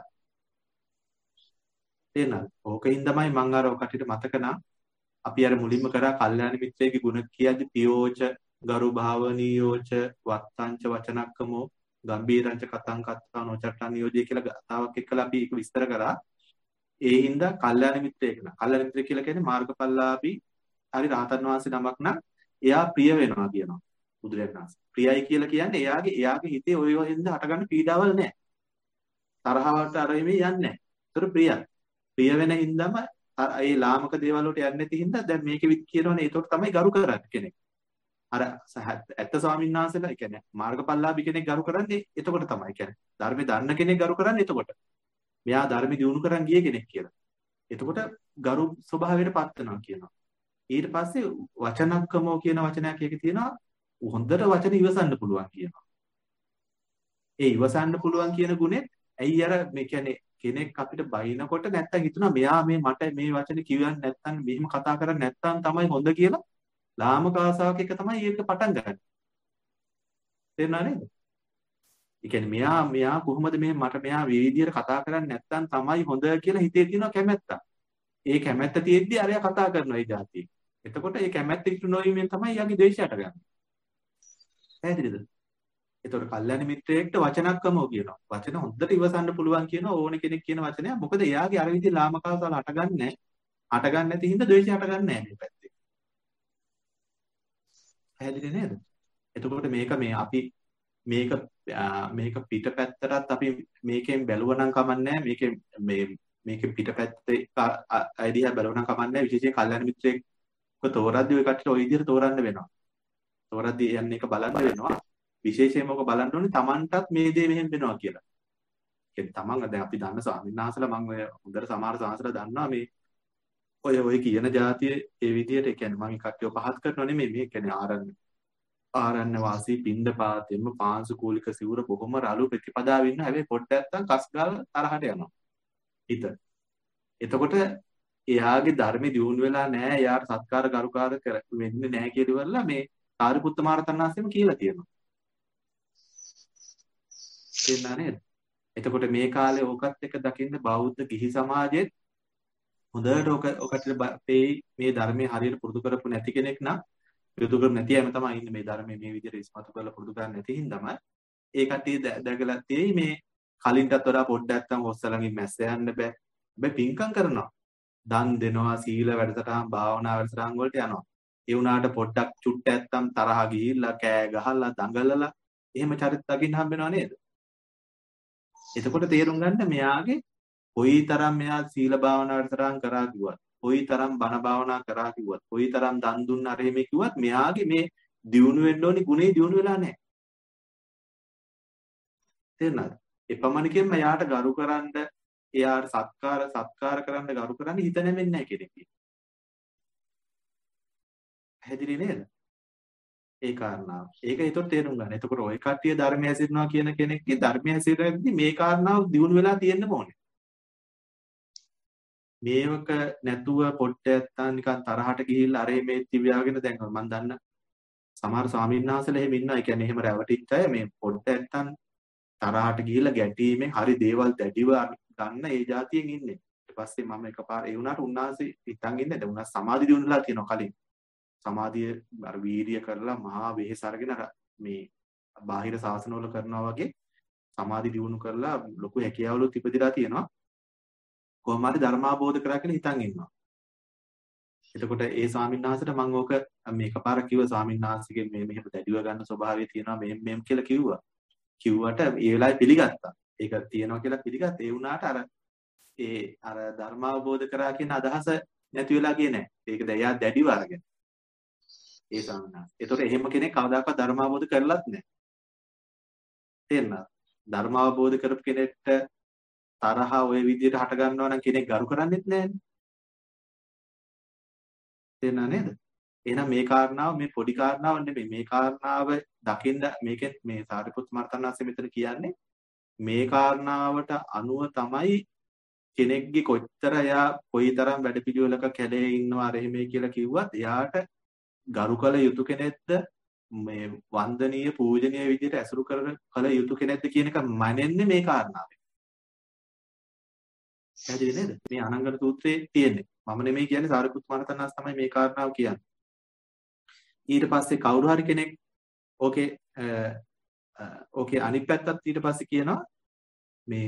තේරෙනවද? ඕකෙන් තමයි මම අර ඔකටිට මතක නා අපි අර මුලින්ම කරා කල්යාණ මිත්‍රයේ ගුණ කියද්දි පියෝච ගරු භාවනීයෝච වත්තංච වචනක්කමෝ ගම්බීරංච කතං කත්තා නොචට්ටන් නියෝජය කියලා ගාතාවක් එක්කලා අපි ඒක විස්තර කරා. ඒ හින්දා කල්යාණ මිත්‍රයෙක් නා කල්යාණ මිත්‍රය කියලා කියන්නේ මාර්ගඵලලාභී හරි රහතන් වහන්සේ නමක් නම් එයා ප්‍රිය වෙනවා කියනවා බුදුරජාණන් වහන්සේ. ප්‍රියයි කියලා කියන්නේ එයාගේ එයාගේ හිතේ ඔය හින්දා හටගන්න පීඩාවල් නැහැ. තරහවට අර එමේ යන්නේ නැහැ. ඒතර ප්‍රියයි. ප්‍රිය වෙන හින්දාම ඒ ලාමක දේවල් වලට යන්නේ නැති හින්දා දැන් මේකෙ විත් කියනවනේ ඒතකොට තමයි ගරු කරන්නේ කෙනෙක්. අර ඇත්ත ස්වාමීන් වහන්සේලා ඒ කියන්නේ මාර්ගඵලලාභී කෙනෙක් ගරු කරන්නේ එතකොට තමයි. ඒ කියන්නේ ධර්මේ දන්න කෙනෙක් ගරු කරන්නේ එතකොට. මෙයා ධර්මේ දියුණු කරන් ගිය කෙනෙක් කියලා. එතකොට ගරු ස්වභාවයට පත් වෙනවා කියනවා. ඊට පස්සේ වචනක්කමෝ කියන වචනයක් එකේ තියෙනවා හොඳට වචන ඉවසන්න පුළුවන් කියනවා. ඒ ඉවසන්න පුළුවන් කියන ගුණෙත් ඇයි අර මේ කියන්නේ කෙනෙක් අපිට බයිනකොට නැත්තම් හිතුණා මෙයා මේ මට මේ වචනේ කියවන්නේ නැත්තම් මෙහෙම කතා කරන්නේ නැත්තම් තමයි හොඳ කියලා ලාමක ආසාවක එක තමයි ඒක පටන් ගන්න. තේරුණා නේද? ඒ කියන්නේ මෙයා මෙයා කොහොමද මේ මට මෙයා මේ විදියට කතා කරන්නේ නැත්තම් තමයි හොඳ කියලා හිතේ තියෙන කැමැත්ත. ඒ කැමැත්ත තියෙද්දි අරයා කතා කරනවා ඒ જાතිය. එතකොට ඒ කැමැත්ත ඉක්තු නොවීමෙන් තමයි යාගේ ද්වේෂයට ගන්න. පැහැදිලිද? එතකොට කල්යාණ මිත්‍රයෙක්ට වචනක්කමෝ කියනවා. වචන හොඳට ඉවසන්න පුළුවන් කියන ඕන කෙනෙක් කියන වචනය. මොකද එයාගේ අර විදිහේ ලාමකාසාල හටගන්නේ නැහැ. හටගන්නේ නැති හින්දා ද්වේෂය හටගන්නේ නැහැ මේ පැත්තේ. පැහැදිලි නේද? එතකොට මේක මේ අපි මේක මේක පිටපැත්තටත් අපි මේකෙන් බැලුවනම් කමන්නේ මේකේ මේ මේකේ පිටපැත්තේ අයිඩියා බැලුවනම් කමන්නේ විශේෂයෙන් කල්යාණ මිත්‍රයෙක්ව තෝරද්දී ඔය කට්ටියට ඔය විදිහට තෝරන්න වෙනවා. තෝරද්දී යන්නේ එක බලන්න වෙනවා. විශේෂයෙන්ම ඔක බලන්න ඕනේ Tamanටත් මේ දේ මෙහෙම වෙනවා කියලා. කියන්නේ Taman දැන් අපි දන්න ස්වාමීන් වහන්සේලා මම ඔය හොඳට සමහර සාසලා දන්නවා මේ ඔය ඔය කියන જાතිය ඒ විදිහට ඒ කියන්නේ මම කට්ටිය පහත් කරනව නෙමෙයි මේ කියන්නේ ආරණ්‍ය ආරණ්‍ය වාසී පින්දපාතෙම පාංශුකූලික සිවුර බොහොම රළු ප්‍රතිපදාව ඉන්න හැබැයි පොඩ්ඩක් නැත්තම් කස් ගාලා තරහට යනවා. හිත. එතකොට එයාගේ ධර්මෙ දියුණු වෙලා නැහැ. එයාට සත්කාර ගරුකාර වෙන්නේ නැහැ කියලා මේ සාරිපුත්ත මහරහතන් වහන්සේම කියලා තියෙනවා. තේරුණා නේද? එතකොට මේ කාලේ ඕකත් එක දකින්න බෞද්ධ ගිහි සමාජෙත් හොඳට ඕක ඔකට මේ ධර්මයේ හරියට පුරුදු කරපු නැති කෙනෙක් නම් පුරුදු කර නැති අයම තමයි ඉන්නේ මේ ධර්මයේ මේ විදිහට ඉස්මතු කරලා පුරුදු කරන්නේ නැති හින්දාම ඒ කට්ටිය දැකලා තියෙයි මේ කලින්ටත් වඩා පොඩ්ඩක් නැත්තම් හොස්සලඟින් මැස්ස යන්න බෑ. හැබැයි පින්කම් කරනවා. දන් දෙනවා, සීල වැඩසටහන්, භාවනා වැඩසටහන් වලට යනවා. ඒ වුණාට පොඩ්ඩක් චුට්ට නැත්තම් තරහ ගිහිල්ලා කෑ ගහලා දඟලලා එහෙම චරිත දකින්න හම්බෙනව නේද? එතකොට තේරුම් ගන්න මෙයාගේ කොයිතරම් මෙයා සීල භාවනා වැඩසටහන් කරා කිව්වත්, කොයිතරම් බණ භාවනා කරා කිව්වත්, කොයිතරම් දන් දුන්න අර එහෙම කිව්වත් මෙයාගේ මේ දියුණු වෙන්න ඕනි ගුණේ දියුණු වෙලා නැහැ. තේරුණාද? එපමණකින්ම එයාට ගරු කරන්න, එයාට සත්කාර සත්කාර කරන්න ගරු කරන්න හිත නැමෙන්නේ නැහැ කෙනෙක්. පැහැදිලි නේද? ඒ කාරණාව. ඒක ඒතොත් තේරුම් ගන්න. එතකොට ওই කට්ටිය ධර්මය හැසිරෙනවා කියන කෙනෙක්ගේ ධර්මය හැසිරෙද්දී මේ කාරණාව දිනු වෙලා තියෙන්න ඕනේ. මේවක නැතුව පොට්ට නැත්තම් නිකන් තරහට ගිහිල්ලා අර මේ තිබ්‍යාගෙන දැන් මම දන්න සමහර ස්වාමීන් වහන්සේලා එහෙම ඉන්නවා. ඒ කියන්නේ එහෙම රැවටිච්ච අය මේ පොට්ට නැත්තම් තරහට ගිහිල්ලා ගැටීමෙන් හරි දේවල් දැඩිව ගන්න ඒ જાතියෙන් ඉන්නේ. ඊට පස්සේ මම එකපාර ඒ වුණාට උන්වහන්සේ හිතන් ඉන්නේ දැන් උන්වහන්සේ සමාධි දිනුනලා තියෙනවා කලින්. සමාධිය අර වීර්ය කරලා මහා වෙහෙස අරගෙන අර මේ බාහිර ශාසනවල කරනවා වගේ සමාධි දියුණු කරලා ලොකු හැකියාවලුත් ඉපදිලා තියෙනවා. කොහොම හරි ධර්මාබෝධ කරා කියලා හිතන් ඉන්නවා. එතකොට ඒ ස්වාමීන් වහන්සේට මම ඕක මේ එකපාර කිව්ව ස්වාමීන් වහන්සේගෙන් මේ මෙහෙම දැඩිව ගන්න ස්වභාවය තියෙනවා මෙහෙම මෙහෙම කියලා කිව්වා. කිව්වට ඒ වෙලාවේ පිළිගත්තා. ඒක තියෙනවා කියලා පිළිගත්තා. ඒ වුණාට අර ඒ අර ධර්මාබෝධ කරා කියන අදහස නැති වෙලා ගියේ නැහැ. ඒක දැන් එයා දැඩිව අරගෙන. ඒ ස්වාමීන් වහන්සේ. ඒතකොට එහෙම කෙනෙක් කවදාකවත් ධර්මාබෝධ කරලත් නැහැ. තේරෙනවද? ධර්මාබෝධ කරපු කෙනෙක්ට තරහ ওই විදිහට හට ගන්නවා නම් කෙනෙක් ගරු කරන්නේත් නැහැනේ. තේරෙනව නේද? එහෙනම් මේ කාරණාව මේ පොඩි කාරණාවක් නෙමෙයි. මේ කාරණාව දකින්න මේකෙන් මේ සාරිපුත් මර්තනාංශ මෙතන කියන්නේ මේ කාරණාවට අනුව තමයි කෙනෙක්ගේ කොච්චර එයා කොයිතරම් වැඩපිළිවෙලක කැලේ ඉන්නවා අර එහෙමයි කියලා කිව්වත් එයාට ගරු කළ යුතු කෙනෙක්ද මේ වන්දනීය පූජනීය විදිහට ඇසුරු කරන කළ යුතු කෙනෙක්ද කියන එක මනෙන්නේ මේ කාරණාවෙන්. පැහැදිලි නේද? මේ අනංගන සූත්‍රයේ තියෙන්නේ. මම නෙමෙයි කියන්නේ සාරිපුත් මහරහතන්වහන්සේ තමයි මේ කාරණාව කියන්නේ. ඊට පස්සේ කවුරු හරි කෙනෙක් ඕකේ ඕකේ අනිත් පැත්තත් ඊට පස්සේ කියනවා මේ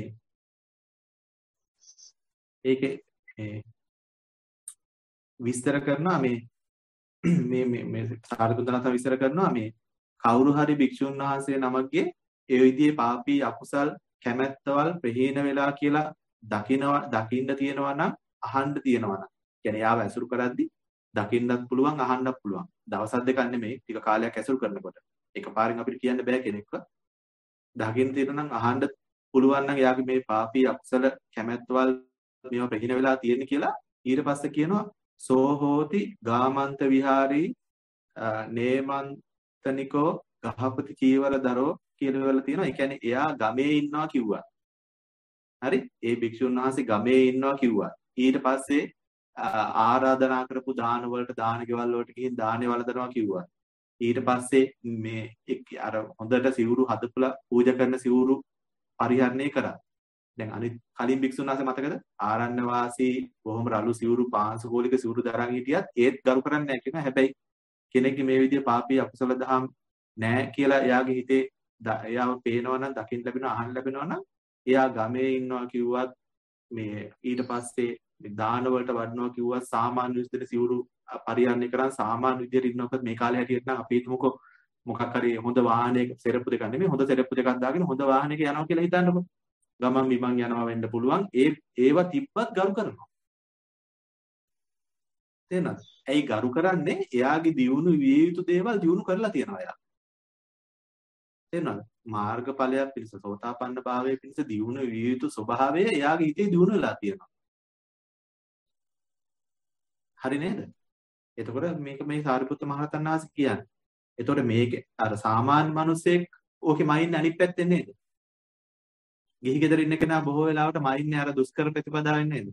ඒකේ මේ විස්තර කරනවා මේ මේ මේ මේ සාරිපුත් මහරහතන් විස්තර කරනවා මේ කවුරු හරි භික්ෂුන් වහන්සේ නමක්ගේ ඒ විදිහේ පාපී අකුසල් කැමැත්තවල් ප්‍රහීන වෙලා කියලා දකින්නවා දකින්න තියෙනවා නම් අහන්න තියෙනවා නම් කියන්නේ යාව ඇසුරු කරද්දි දකින්නත් පුළුවන් අහන්නත් පුළුවන් දවසක් දෙකක් නෙමෙයි ටික කාලයක් ඇසුරු කරනකොට එකපාරින් අපිට කියන්න බෑ කෙනෙක්ව දකින්න තියෙනවා නම් අහන්න පුළුවන් නම් යාගේ මේ පාපී අකුසල කැමැත්තවල් මේවා ප්‍රහීන වෙලා තියෙන කියලා ඊට පස්සේ කියනවා සෝහෝති ගාමන්ත විහාරී නේමන්තනිකෝ ගහපති චීවර දරෝ කියලා වල තියෙනවා. ඒ කියන්නේ එයා ගමේ ඉන්නවා කිව්වා. හරි? ඒ භික්ෂුන් වහන්සේ ගමේ ඉන්නවා කිව්වා. ඊට පස්සේ ආරාධනා කරපු දාන වලට දාන ගෙවල් වලට ගිහින් දානේ වළඳනවා කිව්වා. ඊට පස්සේ මේ අර හොඳට සිවුරු හදපුලා පූජා කරන සිවුරු පරිහරණය කරා. දැන් අනිත් කලින් භික්ෂුන් වහන්සේ මතකද? ආරණ්‍ය වාසී බොහොම රළු සිවුරු පාංශකෝලික සිවුරු දරන් හිටියත් ඒත් ගරු කරන්නේ නැහැ කියනවා. හැබැයි කෙනෙක්ගේ මේ විදිය පාපී අකුසල දහම් නැහැ කියලා එයාගේ හිතේ එයාව පේනවා නම් දකින්න ලැබෙනවා අහන්න ලැබෙනවා නම් එයා ගමේ ඉන්නවා කිව්වත් මේ ඊට පස්සේ දාන වලට වඩනවා කිව්වත් සාමාන්‍ය විදිහට සිවුරු පරිහරණය කරන් සාමාන්‍ය විදිහට ඉන්නකොට මේ කාලේ හැටියට නම් අපි හිතමුකෝ මොකක් හරි හොඳ වාහනයක සෙරප්පු දෙකක් නෙමෙයි හොඳ සෙරප්පු දෙකක් දාගෙන හොඳ වාහනයක යනවා කියලා හිතන්නකො. ගමන් බිමන් යනවා වෙන්න පුළුවන්. ඒ ඒවා තිබ්බත් ගරු කරනවා. තේරෙනවද? ඇයි ගරු කරන්නේ? එයාගේ දියුණු විය යුතු දේවල් දියුණු කරලා තියනවා එයා. තේරෙනවද? මාර්ගඵලයක් පිණිස සෝතාපන්න භාවයේ පිණිස දියුණු විය යුතු ස්වභාවය එයාගේ හිතේ දියුණු වෙලා තියෙනවා. හරි නේද? එතකොට මේක මේ සාරිපුත්ත මහරහතන් වහන්සේ කියන්නේ. එතකොට මේක අර සාමාන්‍ය මිනිසෙක් ඕකේ මයින්නේ අනිත් පැත්තෙන් නේද? ගිහි ගෙදර ඉන්න කෙනා බොහෝ වෙලාවට මයින්නේ අර දුෂ්කර ප්‍රතිපදාවෙන් නේද?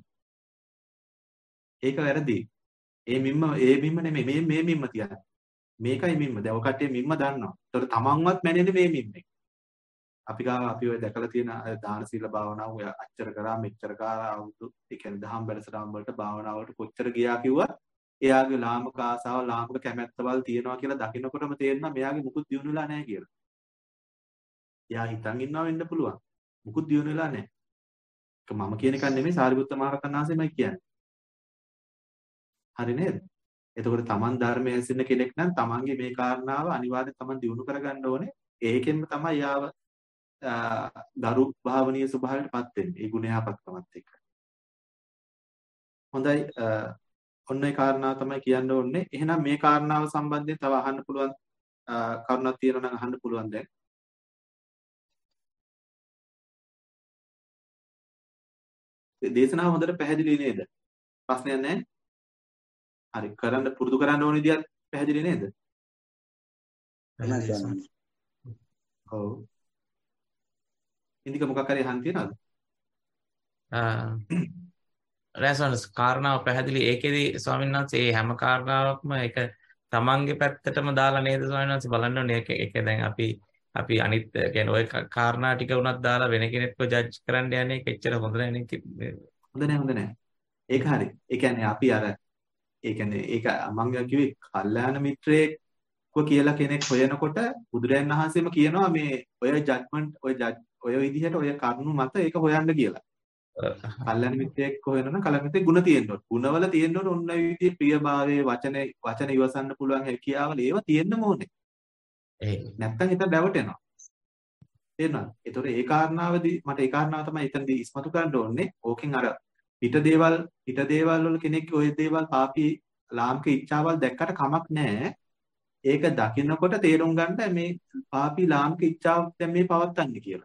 ඒක වැරදි. ඒ මිම්ම ඒ මිම්ම නෙමෙයි මේ මේ මිම්ම තියන්නේ. මේකයි මිම්ම. දැන් ඔය කට්ටිය මිම්ම දන්නවා. ඒතකොට තමන්වත් මැනෙන්නේ මේ මිම්මෙන්. අපි ගාව අපි ඔය දැකලා තියෙන දාන සීල භාවනාව ඔය අච්චර කරා මෙච්චර කරා අවුරුදු ඒ කියන්නේ දහම් බැලසටම් වලට භාවනාව වලට කොච්චර ගියා කිව්වත් එයාගේ ලාමක ආසාව ලාමක කැමැත්තවල් තියෙනවා කියලා දකින්නකොටම තේරෙනවා මෙයාගේ මුකුත් දියුණු වෙලා නැහැ කියලා. එයා හිතන් ඉන්නවා වෙන්න පුළුවන්. මුකුත් දියුණු වෙලා නැහැ. ඒක මම කියන එකක් නෙමෙයි සාරිපුත්ත මහරහතන් වහන්සේමයි කියන්නේ. හරි නේද? එතකොට තමන් ධර්මයේ ඇසින්න කෙනෙක් නම් තමන්ගේ මේ කාරණාව අනිවාර්යයෙන් තමන් දියුණු කරගන්න ඕනේ. ඒකෙන්ම තමයි යාව ගරු භාවනීය ස්වභාවයටපත් වෙන්නේ. ඒ ගුණ යහපත්කමත් එක්ක. හොඳයි ඔන්න ඒ කාරණාව තමයි කියන්න ඕනේ. එහෙනම් මේ කාරණාව සම්බන්ධයෙන් තව අහන්න පුළුවන් කරුණක් තියෙනවා නම් අහන්න පුළුවන් දැන්. දේශනාව හොඳට පැහැදිලි නේද? ප්‍රශ්නයක් නැහැ. හරි කරන්න පුරුදු කරන්න ඕන විදිහත් පැහැදිලි නේද? තමයි ස්වාමීනි. ඔව්. ඉන්දික මොකක් හරි අහන්න තියනවද? රැසොන්ස් කාරණාව පැහැදිලි. ඒකෙදි ස්වාමීන් වහන්සේ මේ හැම කාරණාවක්ම ඒක තමන්ගේ පැත්තටම දාලා නේද ස්වාමීන් වහන්සේ බලන්න ඕනේ. ඒක ඒක දැන් අපි අපි අනිත් කියන්නේ ওই කාරණා ටික උනත් දාලා වෙන කෙනෙක්ව ජජ් කරන්න යන්නේ ඒක එච්චර හොඳ නැහැ නේ. හොඳ නැහැ හොඳ නැහැ. ඒක හරි. ඒ කියන්නේ අපි අර ඒ කියන්නේ ඒක මම කිව්වේ කල්යාණ මිත්‍රයෙක්ව කියලා කෙනෙක් හොයනකොට බුදුරයන් වහන්සේම කියනවා මේ ඔය ජජ්මන්ට් ඔය ජජ් ඔය විදිහට ඔය කරුණු මත ඒක හොයන්න කියලා. කල්යාණ මිත්‍රයෙක් හොයනනම් කල්යාණ මිත්‍රයේ ಗುಣ තියෙන්න ඕන. ಗುಣවල තියෙන්න ඕන ඔන්න ඔය විදිහේ ප්‍රියභාවයේ වචන වචන ඉවසන්න පුළුවන් හැකියාවල ඒවා තියෙන්න ඕනේ. නැත්තම් හිත දැවටෙනවා. තේරෙනවද? ඒතකොට ඒ කාරණාවදී මට ඒ කාරණාව තමයි එතනදී ඉස්මතු කරන්න ඕනේ. ඕකෙන් අර පිට දේවල් පිට දේවල් වල කෙනෙක් ඔය දේවල් පාපී ලාමක ඉච්ඡාවල් දැක්කට කමක් නැහැ. ඒක දකින්නකොට තේරුම් ගන්න මේ පාපී ලාමක ඉච්ඡාව දැන් මේ පවත්තන්නේ කියලා.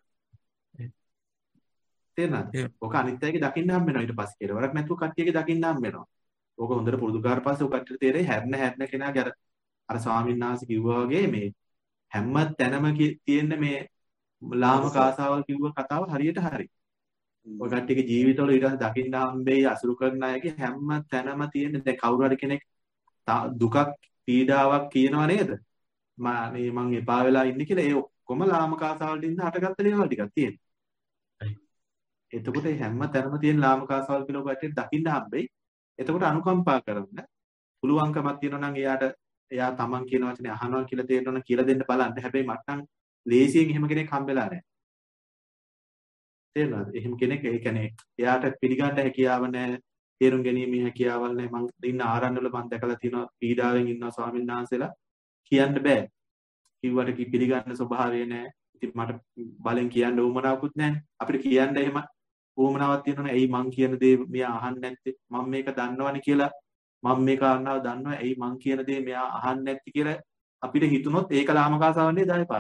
තේරෙනවද? ඔක අනිත් අයගේ දකින්න හම් වෙනවා ඊට පස්සේ කියලා. වරක් නැතුව කට්ටියගේ දකින්න හම් වෙනවා. ඕක හොඳට පුරුදු කරලා පස්සේ ඔය කට්ටියට තේරෙයි හැරෙන හැරෙන කෙනාගේ අර අර ස්වාමීන් වහන්සේ කිව්වා වගේ මේ හැම තැනම තියෙන මේ ලාමක ආසාවල් කිව්ව කතාව හරියට හරි. ඔය කට්ටියගේ ජීවිතවල ඊට පස්සේ දකින්න හම්බෙයි අසුරු කරන අයගේ හැම තැනම තියෙන දැන් කවුරු හරි කෙනෙක් දුකක් පීඩාවක් කියනවා නේද? මම මේ මං එපා වෙලා ඉන්නේ කියලා ඒ ඔක්කොම ලාමක ආසාවල් දින්න හටගත්ත දේවල් ටිකක් තියෙනවා. එතකොට මේ හැම තැනම තියෙන ලාමක ආසාවල් කියලා ඔය කට්ටියට දකින්න හම්බෙයි. එතකොට අනුකම්පා කරන්න පුළුවන්කමක් තියෙනවා නම් එයාට එයා තමන් කියන වචනේ අහනවා කියලා තේරෙනවා කියලා දෙන්න බලන්න. හැබැයි මට නම් ලේසියෙන් එහෙම කෙනෙක් හම්බෙලා නැහැ. තේරෙනවද? එහෙම කෙනෙක් ඒ කියන්නේ එයාට පිළිගන්න හැකියාව නැහැ, තේරුම් ගැනීමේ හැකියාවල් නැහැ. මං ඉන්න ආරණ්‍යවල මං දැකලා තියෙනවා පීඩාවෙන් ඉන්නවා ස්වාමීන් වහන්සේලා කියන්න බෑ. කිව්වට කි පිළිගන්න ස්වභාවය නැහැ. ඉතින් මට බලෙන් කියන්න උවමනාවකුත් නැහැ. අපිට කියන්න එහෙම උවමනාවක් තියෙනවනේ. ඇයි මං කියන දේ මෙයා අහන්නේ නැත්තේ? මම මේක දන්නවනේ කියලා මම මේ කාරණාව දන්නවා. ඇයි මං කියන දේ මෙයා අහන්නේ නැත්තේ කියලා අපිට හිතුනොත් ඒක ලාමකාසාවන්නේ දායපාන.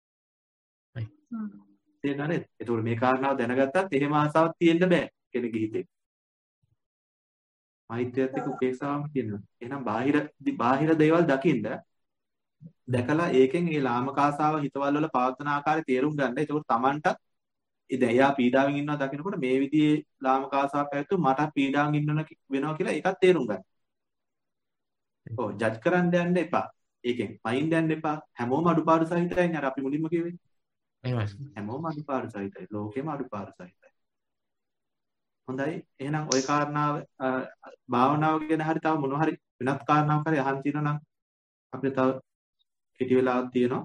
තේරෙනවද? ඒතකොට මේ කාරණාව දැනගත්තත් එහෙම ආසාවක් තියෙන්න බෑ කෙනෙකුගේ හිතේ. මෛත්‍රියත් එක්ක උපේක්ෂාවම කියනවා. එහෙනම් බාහිර බාහිර දේවල් දකින්න දැකලා ඒකෙන් ඒ ලාමක ආසාව හිතවල වල පවත්වන ආකාරය තේරුම් ගන්න. ඒතකොට Tamanට ඉතින් එයා පීඩාවෙන් ඉන්නවා දකිනකොට මේ විදිහේ ලාමක ආසාවක් ඇවිත් මට පීඩාවෙන් ඉන්න වෙනවා කියලා ඒකත් තේරුම් ගන්න. ඔව් ජජ් කරන්න යන්න එපා. ඒකෙන් මයින්ඩ් යන්න එපා. හැමෝම අඩුපාඩු සහිතයි නේ අර අපි මුලින්ම කිව්වේ. එහෙමයි. හැමෝම අඩුපාඩු සහිතයි. ලෝකෙම අඩුපාඩු සහිතයි. හොඳයි. එහෙනම් ওই කාරණාව භාවනාව ගැන හරි තව මොනවා හරි වෙනත් කාරණාවක් හරි අහන්න තියෙනවා නම් අපිට තව කෙටි වෙලාවක් තියෙනවා.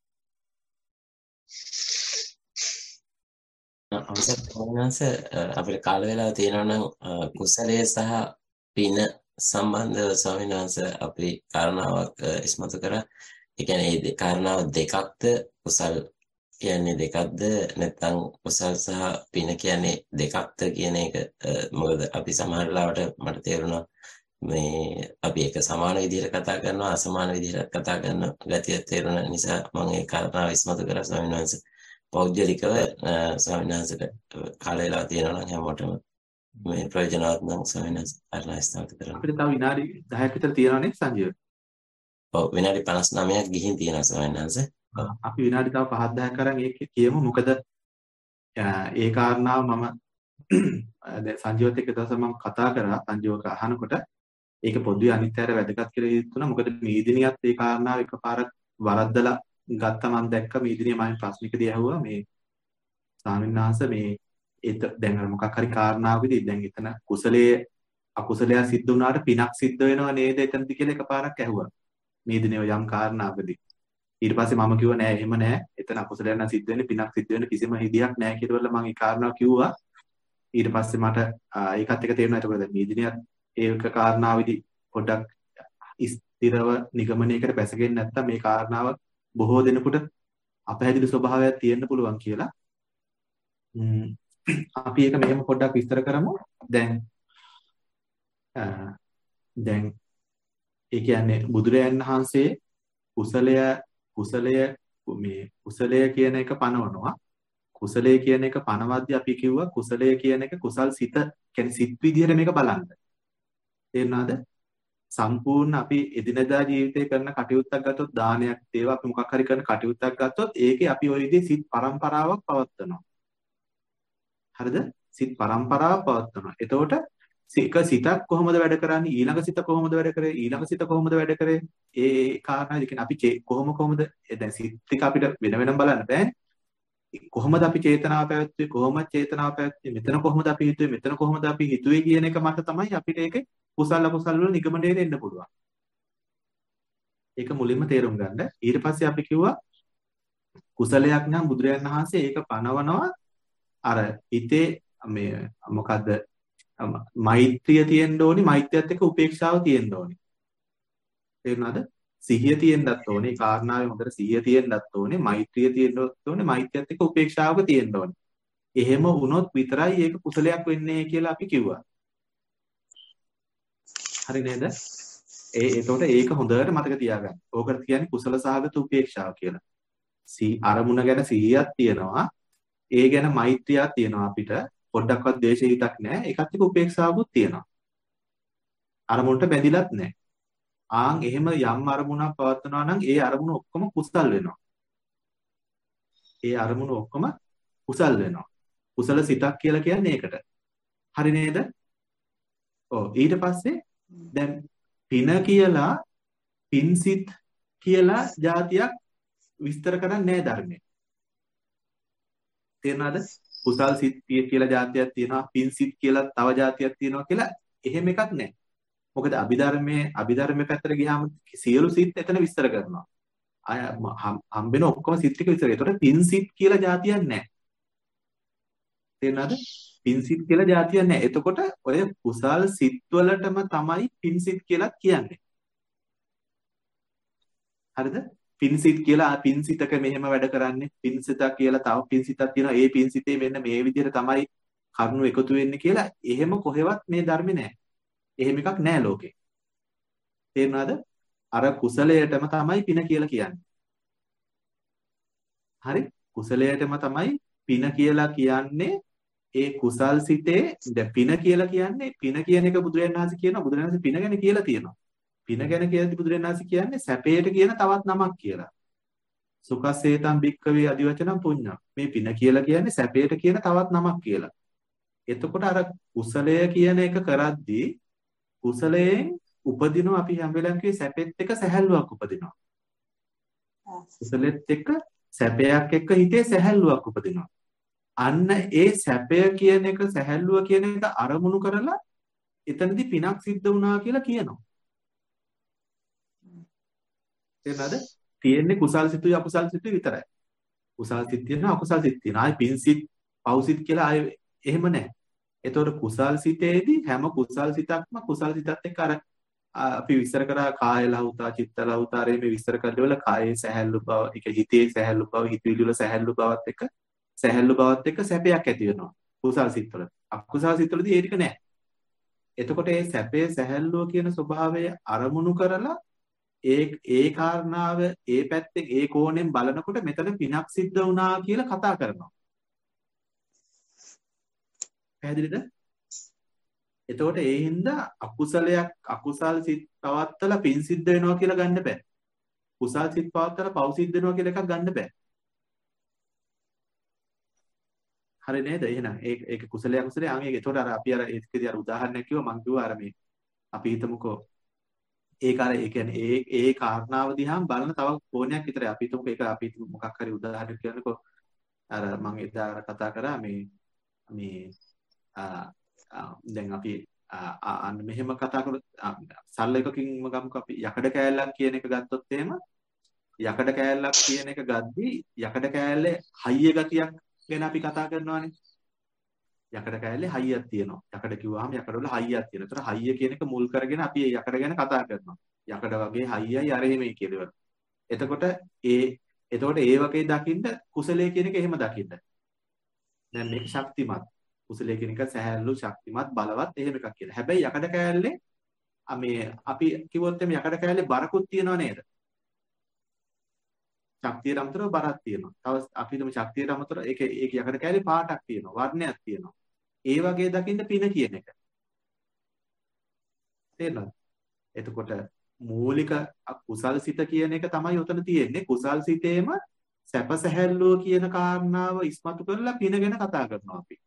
අවසන්වංශ අපිට කාල වේලාව තියෙනවා නම් කුසලයේ සහ පින සම්බන්ධ ස්වාමීන් වහන්සේ අපි කාරණාවක් ඉස්මතු කරා. ඒ කියන්නේ මේ කාරණාව දෙකක්ද කුසල් කියන්නේ දෙකක්ද නැත්නම් කුසල් සහ පින කියන්නේ දෙකක්ද කියන එක මොකද අපි සමහර ලාවට මට තේරුණා මේ අපි එක සමාන විදිහට කතා කරනවා අසමාන විදිහට කතා කරන ගතිය තේරුණ නිසා මම ඒ කාරණාව ඉස්මතු කරා ස්වාමීන් වහන්සේ. පෞද්ගලිකව ස්වාමීන් වහන්සේට කාල වේලාව තියෙනවා නම් හැමෝටම මේ ප්‍රයෝජනවත් නම් ස්වාමීන් වහන්සේ කාරණා ඉස්මතු කරන්න. අපිට තව විනාඩි දහයක් විතර තියෙනවා නේ සංජීව? ඔව් විනාඩි පනස් නවයක් ගිහින් තියෙනවා ස්වාමීන් වහන්සේ. අපි විනාඩි තව පහක් දහයක් කරන් ඒක කියමු. මොකද ඒ කාරණාව මම දැන් සංජීවත් එක්ක දවසක් මම කතා කරා සංජීවක අහනකොට ඒක පොදුවේ අනිත්‍යයට වැදගත් කියලා හිතුණා. මොකද මේ දිනියත් ඒ කාරණාව එකපාරක් වරද්දලා ගත්ත මම දැක්ක මේ දිනේ මම ප්‍රශ්නිකදී ඇහුවා මේ ස්වාමීන් වහන්සේ මේ ඒත් දැන් අර මොකක් හරි කාරණාවකදී දැන් එතන කුසලයේ අකුසලයේ සිද්ධ වුණාට පිනක් සිද්ධ වෙනව නේද එතනදී කියලා එකපාරක් ඇහුවා. මේ දිනේ යම් කාරණාවකදී ඊට පස්සේ මම කිව්වා නෑ එහෙම නෑ එතන අකුසලයක් නම් සිද්ධ වෙන්නේ පිනක් සිද්ධ වෙන්නේ කිසිම හිදියක් නෑ කියලා මම ඒ කාරණාව කිව්වා. ඊට පස්සේ මට ඒකත් එක තේරුණා. ඒකෝද මේ දිනියත් ඒක කාරණාවෙදි පොඩ්ඩක් ස්ථිරව නිගමනයකට බැසගෙන නැත්තම් මේ කාරණාව බොහෝ දෙනෙකුට අපහැදිලි ස්වභාවයක් තියෙන්න පුළුවන් කියලා. අපි ඒක මෙහෙම පොඩ්ඩක් විස්තර කරමු. දැන් දැන් ඒ කියන්නේ බුදුරයන් වහන්සේ කුසලය කුසලය මේ කුසලය කියන එක පනවනවා. කුසලය කියන එක පනවද්දී අපි කිව්වා කුසලය කියන එක කුසල් සිත කියන්නේ සිත් විදිහට මේක බලන්න. තේරුණාද? සම්පූර්ණ අපි එදිනදා ජීවිතේ කරන කටයුත්තක් ගත්තොත් දානයක් දේවා අපි මොකක් හරි කරන කටයුත්තක් ගත්තොත් ඒකේ අපි ওই විදිහේ සිත් පරම්පරාවක් පවත්වනවා. හරිද? සිත් පරම්පරාවක් පවත්වනවා. එතකොට එක සිතක් කොහොමද වැඩ කරන්නේ? ඊළඟ සිත කොහොමද වැඩ කරේ? ඊළඟ සිත කොහොමද වැඩ කරේ? ඒ කාරණා දෙකෙන් අපි කොහොම කොහොමද දැන් සිත් ටික අපිට වෙන වෙනම බලන්න බෑනේ. කොහොමද අපි චේතනාව පැවැත්වුවේ? කොහොමද චේතනාව පැවැත්වුවේ? මෙතන කොහොමද අපි හිතුවේ? මෙතන කොහොමද අපි හිතුවේ කියන එක මත තමයි අපිට ඒකේ කුසල අකුසල වල නිගමනයට එන්න පුළුවන්. ඒක මුලින්ම තේරුම් ගන්න. ඊට පස්සේ අපි කිව්වා කුසලයක් නම් බුදුරජාණන් වහන්සේ ඒක පනවනවා අර හිතේ මේ මොකද්ද මෛත්‍රිය තියෙන්න ඕනි, මෛත්‍රියත් එක්ක උපේක්ෂාව තියෙන්න ඕනි. තේරුණාද? සිහිය තියෙන්නත් ඕනේ, කාරණාවේ හොඳට සිහිය තියෙන්නත් ඕනේ, මෛත්‍රිය තියෙන්නත් ඕනේ, මෛත්‍රියත් එක්ක උපේක්ෂාවක තියෙන්න ඕනේ. එහෙම වුණොත් විතරයි ඒක කුසලයක් වෙන්නේ කියලා අපි කිව්වා. හරි නේද? ඒ එතකොට ඒක හොඳට මතක තියාගන්න. ඕකට කියන්නේ කුසල සහගත උපේක්ෂාව කියලා. සී අරමුණ ගැන සිහියක් තියෙනවා. ඒ ගැන මෛත්‍රියක් තියෙනවා අපිට. පොඩ්ඩක්වත් ද්වේෂ හිතක් නැහැ. ඒකත් එක්ක උපේක්ෂාවකුත් තියෙනවා. අරමුණට බැඳිලත් නැහැ. ආන් එහෙම යම් අරමුණක් පවත්වනවා නම් ඒ අරමුණ ඔක්කොම කුසල් වෙනවා. ඒ අරමුණ ඔක්කොම කුසල් වෙනවා. කුසල සිතක් කියලා කියන්නේ ඒකට. හරි නේද? ඔව් ඊට පස්සේ දැන් පින කියලා පින්සිත කියලා જાතියක් විස්තර කරන්නේ නැහැ ධර්මයේ. තේරුණාද? කුසල් සිත් කියලා જાතියක් තියෙනවා, පින්සිත කියලා තව જાතියක් තියෙනවා කියලා එහෙම එකක් නැහැ. මොකද අභිධර්මයේ අභිධර්මයේ පැත්තට ගියාම සියලු සිත් එතන විස්තර කරනවා. අය හම්බෙන ඔක්කොම සිත් ටික විස්තර. ඒතකොට පින්සිත කියලා જાතියක් නැහැ. තේරුණාද? පින්සිත කියලා જાතියක් නැහැ. එතකොට ඔය කුසල් සිත් වලටම තමයි පින්සිත කියලා කියන්නේ. හරිද? පින්සිත කියලා පින්සිතක මෙහෙම වැඩ කරන්නේ. පින්සිත කියලා තව පින්සිතක් තියෙනවා. ඒ පින්සිතේ මෙන්න මේ විදිහට තමයි කරුණු එකතු වෙන්නේ කියලා එහෙම කොහෙවත් මේ ධර්මේ නැහැ. එහෙම එකක් නැහැ ලෝකේ. තේරුණාද? අර කුසලයටම තමයි පින කියලා කියන්නේ. හරි? කුසලයටම තමයි පින කියලා කියන්නේ. ඒ කුසල් සිතේ දැන් පින කියලා කියන්නේ පින කියන එක බුදුරජාණන් වහන්සේ කියනවා. බුදුරජාණන් වහන්සේ පින ගැන කියලා තියෙනවා. පින ගැන කියද්දි බුදුරජාණන් වහන්සේ කියන්නේ සැපයට කියන තවත් නමක් කියලා. සුඛසේතම් භික්ඛවේ අදිවචනම් පුඤ්ඤං. මේ පින කියලා කියන්නේ සැපයට කියන තවත් නමක් කියලා. එතකොට අර කුසලය කියන එක කරද්දී කුසලයෙන් උපදිනවා අපි හැම වෙලාවෙම කියේ සැපෙත් එක්ක සැහැල්ලුවක් උපදිනවා. කුසලෙත් එක්ක සැපයක් එක්ක හිතේ සැහැල්ලුවක් උපදිනවා. අන්න ඒ සැපය කියන එක සැහැල්ලුව කියන එක අරමුණු කරලා එතනදී පිනක් සිද්ධ වුණා කියලා කියනවා. තේරෙනවද? තියෙන්නේ කුසල් සිතුයි අකුසල් සිතුයි විතරයි. කුසල් සිත් තියෙනවා අකුසල් සිත් තියෙනවා. ආයි පින් සිත් පව් සිත් කියලා ආයි එහෙම නැහැ. එතකොට කුසල් සිතේදී හැම කුසල් සිතක්ම කුසල් සිතත් එක්ක අර අපි විස්තර කරා කාය ලහුතා චිත්ත ලහුතාරේ මේ විස්තර කරනවල කායේ සැහැල්ලු බව, ඒක හිතේ සැහැල්ලු බව, හිතවිලි වල සැහැල්ලු බවත් එක්ක සැහැල්ලු බවත් එක්ක සැපයක් ඇති වෙනවා. කුසල් සිත්වල. අකුසල් සිත්වලදී ඒ ටික නැහැ. එතකොට මේ සැපේ සැහැල්ලුව කියන ස්වභාවය අරමුණු කරලා ඒ ඒ කාරණාව ඒ පැත්තෙන් ඒ කෝණයෙන් බලනකොට මෙතන පිනක් සිද්ධ වුණා කියලා කතා කරනවා. පැහැදිලිද? එතකොට ඒ හින්දා අකුසලයක් අකුසල් සිත් පවත්තලා පින් සිද්ධ වෙනවා කියලා ගන්න බෑ. කුසල් සිත් පවත්තලා පව් සිද්ධ වෙනවා කියලා එකක් ගන්න බෑ. හරි නේද? එහෙනම් ඒක ඒක කුසලයක් කුසලයක් අන් ඒක. එතකොට අර අපි අර ඒකදී අර උදාහරණයක් කිව්වා මම කිව්වා අර මේ අපි හිතමුකෝ ඒක අර ඒ කියන්නේ ඒ ඒ කාරණාව දිහාම බලන තව කෝණයක් විතරයි. අපි හිතමුකෝ ඒක අපි මොකක් හරි උදාහරණයක් කියනකො අර මම එදා කතා කරා මේ මේ දැන් අපි අන්න මෙහෙම කතා කරොත් සරල එකකින්ම ගමුකෝ අපි යකඩ කෑල්ලක් කියන එක ගත්තොත් එහෙම යකඩ කෑල්ලක් කියන එක ගද්දී යකඩ කෑල්ලේ හයිය ගතියක් ගැන අපි කතා කරනවානේ. යකඩ කෑල්ලේ හයියක් තියෙනවා. යකඩ කිව්වහම යකඩ වල හයියක් තියෙනවා. ඒතර හයිය කියන එක මුල් කරගෙන අපි මේ යකඩ ගැන කතා කරනවා. යකඩ වගේ හයියයි අර එහෙමයි කියලා. එතකොට ඒ එතකොට ඒ වගේ දකින්න කුසලයේ කියන එක එහෙම දකින්න. දැන් මේක ශක්තිමත්. කුසලයේ කියන එක සැහැල්ලු ශක්තිමත් බලවත් එහෙම එකක් කියලා. හැබැයි යකඩ කෑල්ලේ මේ අපි කිව්වොත් එimhe යකඩ කෑල්ලේ බරකුත් තියෙනව නේද? ශක්තියට අමතරව බරක් තියෙනවා. තව අපි හිතමු ශක්තියට අමතරව ඒක ඒක යකඩ කෑල්ලේ පාටක් තියෙනවා, වර්ණයක් තියෙනවා. ඒ වගේ දකින්න පින කියන එක. තේරෙනවද? එතකොට මූලික කුසල් සිත කියන එක තමයි උතන තියෙන්නේ. කුසල් සිතේම සැප සැහැල්ලුව කියන කාරණාව ඉස්මතු කරලා පින ගැන කතා කරනවා අපි.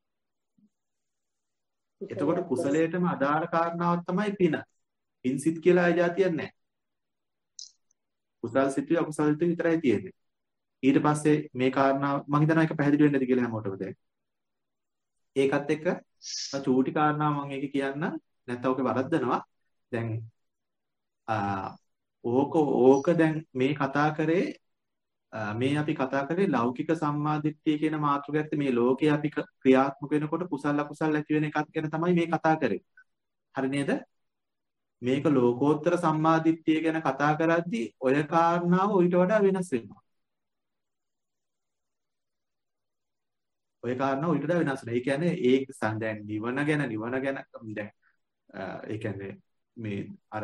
එතකොට කුසලයටම අදාළ කාරණාවක් තමයි පින. පින් සිත් කියලා ආය જાතියක් නැහැ. කුසල් සිතුයි අකුසල් සිතුයි විතරයි තියෙන්නේ. ඊට පස්සේ මේ කාරණාව මම හිතනවා ඒක පැහැදිලි වෙන්නේ නැති කියලා හැමෝටම දැන්. ඒකත් එක්ක චූටි කාරණා මම ඒක කියන්න නැත්නම් ඔක වරද්දනවා. දැන් ඕක ඕක දැන් මේ කතා කරේ මේ අපි කතා කරේ ලෞකික සම්මාදිට්ඨිය කියන මාතෘකාවත් මේ ලෝකේ අපි ක්‍රියාත්මක වෙනකොට කුසල අකුසල ඇති වෙන එකත් ගැන තමයි මේ කතා කරේ. හරි නේද? මේක ලෝකෝත්තර සම්මාදිට්ඨිය ගැන කතා කරද්දී ඔය කාරණාව ඊට වඩා වෙනස් වෙනවා. ඔය කාරණාව ඊට වඩා වෙනස් වෙනවා. ඒ කියන්නේ ඒ සංදැන් නිවන ගැන නිවන ගැන දැන් ඒ කියන්නේ මේ අර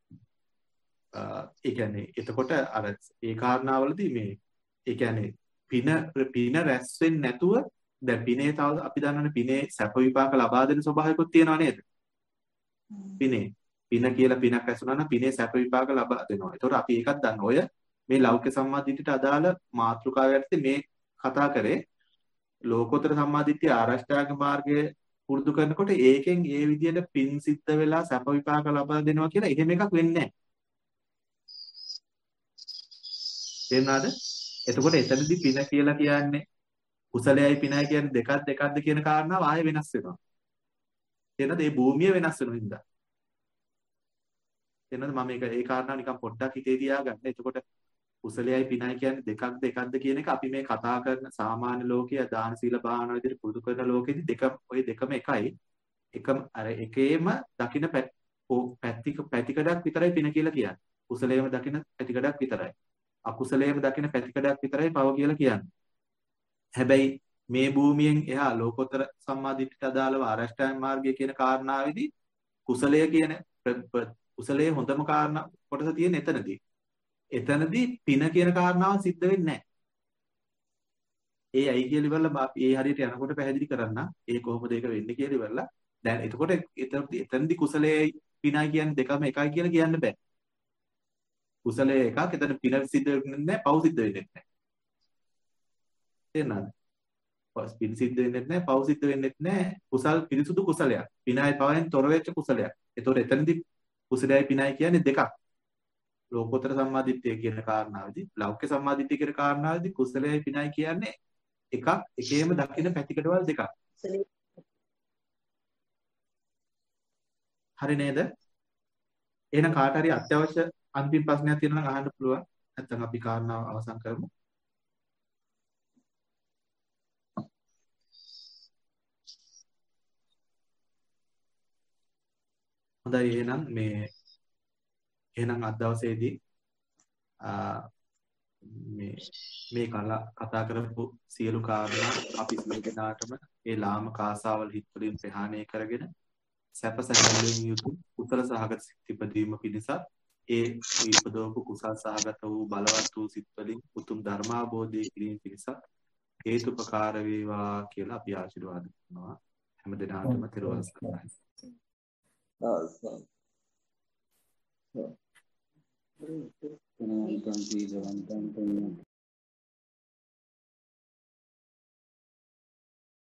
ඒ කියන්නේ එතකොට අර ඒ කාරණාවලදී මේ ඒ කියන්නේ පින පින රැස් වෙන්නේ නැතුව දැන් පිනේ තව අපි දන්නවනේ පිනේ සැප විපාක ලබා දෙන ස්වභාවයකුත් තියෙනවා නේද? පිනේ පින කියලා පිනක් ඇසුනා නම් පිනේ සැප විපාක ලබා දෙනවා. ඒතකොට අපි ඒකත් දන්න. ඔය මේ ලෞකික සම්මාදිට්ඨියට අදාළ මාතෘකාව යටතේ මේ කතා කරේ ලෝකෝත්තර සම්මාදිට්ඨිය ආරෂ්ඨාංග මාර්ගයේ පුරුදු කරනකොට ඒකෙන් ඒ විදිහට පින් සිද්ධ වෙලා සැප විපාක ලබා දෙනවා කියලා එහෙම එකක් වෙන්නේ නැහැ. තේරුණාද? එතකොට එතනදී පින කියලා කියන්නේ කුසලයයි පිනයි කියන්නේ දෙකක් දෙකක්ද කියන කාරණාව ආයෙ වෙනස් වෙනවා. තේරෙනවද? මේ භූමිය වෙනස් වෙනවා හින්දා. තේරෙනවද? මම මේක ඒ කාරණාව නිකන් පොඩ්ඩක් හිතේ තියාගන්න. එතකොට කුසලයයි පිනයි කියන්නේ දෙකක් දෙකක්ද කියන එක අපි මේ කතා කරන සාමාන්‍ය ලෝකයේ දාන සීල භාවනා විදිහට පුරුදු කරන ලෝකෙදි දෙක ඔය දෙකම එකයි. එකම අර එකේම දකින්න පැති පැතිකඩක් විතරයි පින කියලා කියන්නේ. කුසලයේම දකින්න පැතිකඩක් විතරයි. අකුසලයේම දකින්න පැතිකඩක් විතරයි පව කියලා කියන්නේ. හැබැයි මේ භූමියෙන් එහා ලෝකෝත්තර සම්මාදිට්ඨියට අදාළව ආරෂ්ඨාංග මාර්ගය කියන කාරණාවේදී කුසලය කියන කුසලයේ හොඳම කාරණා කොටස තියෙන එතනදී. එතනදී පින කියන කාරණාව සිද්ධ වෙන්නේ නැහැ. ඒ අයි කියලා ඉවරලා අපි ඒ හරියට යනකොට පැහැදිලි කරන්න. ඒ කොහොමද ඒක වෙන්නේ කියලා ඉවරලා. දැන් එතකොට එතනදී කුසලයේ පිනයි කියන්නේ දෙකම එකයි කියලා කියන්න බෑ. කුසලයේ එකක් එතන පින සිද්ධ වෙන්නේ නැහැ, පව් සිද්ධ වෙන්නේ නැහැ. තේරුණාද? පින සිද්ධ වෙන්නේ නැහැ, පව් සිද්ධ වෙන්නේ නැහැ. කුසල් පිරිසුදු කුසලයක්. පිනයි පවෙන් තොර වෙච්ච කුසලයක්. එතකොට එතනදී කුසලයයි පිනයි කියන්නේ දෙකක්. ලෝකෝත්තර සම්මාදිට්ඨිය කියන කාරණාවේදී ලෞකික සම්මාදිට්ඨිය කියන කාරණාවේදී කුසලයයි පිනයි කියන්නේ එකක් එකේම දකින්න පැතිකඩවල් දෙකක්. හරි නේද? එහෙනම් කාට හරි අත්‍යවශ්‍ය අන්තිම ප්‍රශ්නයක් තියෙනවා නම් අහන්න පුළුවන්. නැත්නම් අපි කාරණාව අවසන් කරමු. හොඳයි එහෙනම් මේ එහෙනම් අද දවසේදී මේ මේ කතා කරපු සියලු කාරණා අපි සියලු දෙනාටම ඒ ලාමක ආසාවල් හිත් වලින් ප්‍රහාණය කරගෙන සැප සැහැල්ලුවෙන් යුතු උත්තර සහගත සිත් ඉපදීම පිණිස ඒ ඉපදවපු කුසල් සහගත වූ බලවත් වූ සිත් වලින් උතුම් ධර්මාභෝධය කිරීම පිණිස හේතුපකාර වේවා කියලා අපි ආශිර්වාද කරනවා හැම දිනාටම තෙරුවන් සරණයි.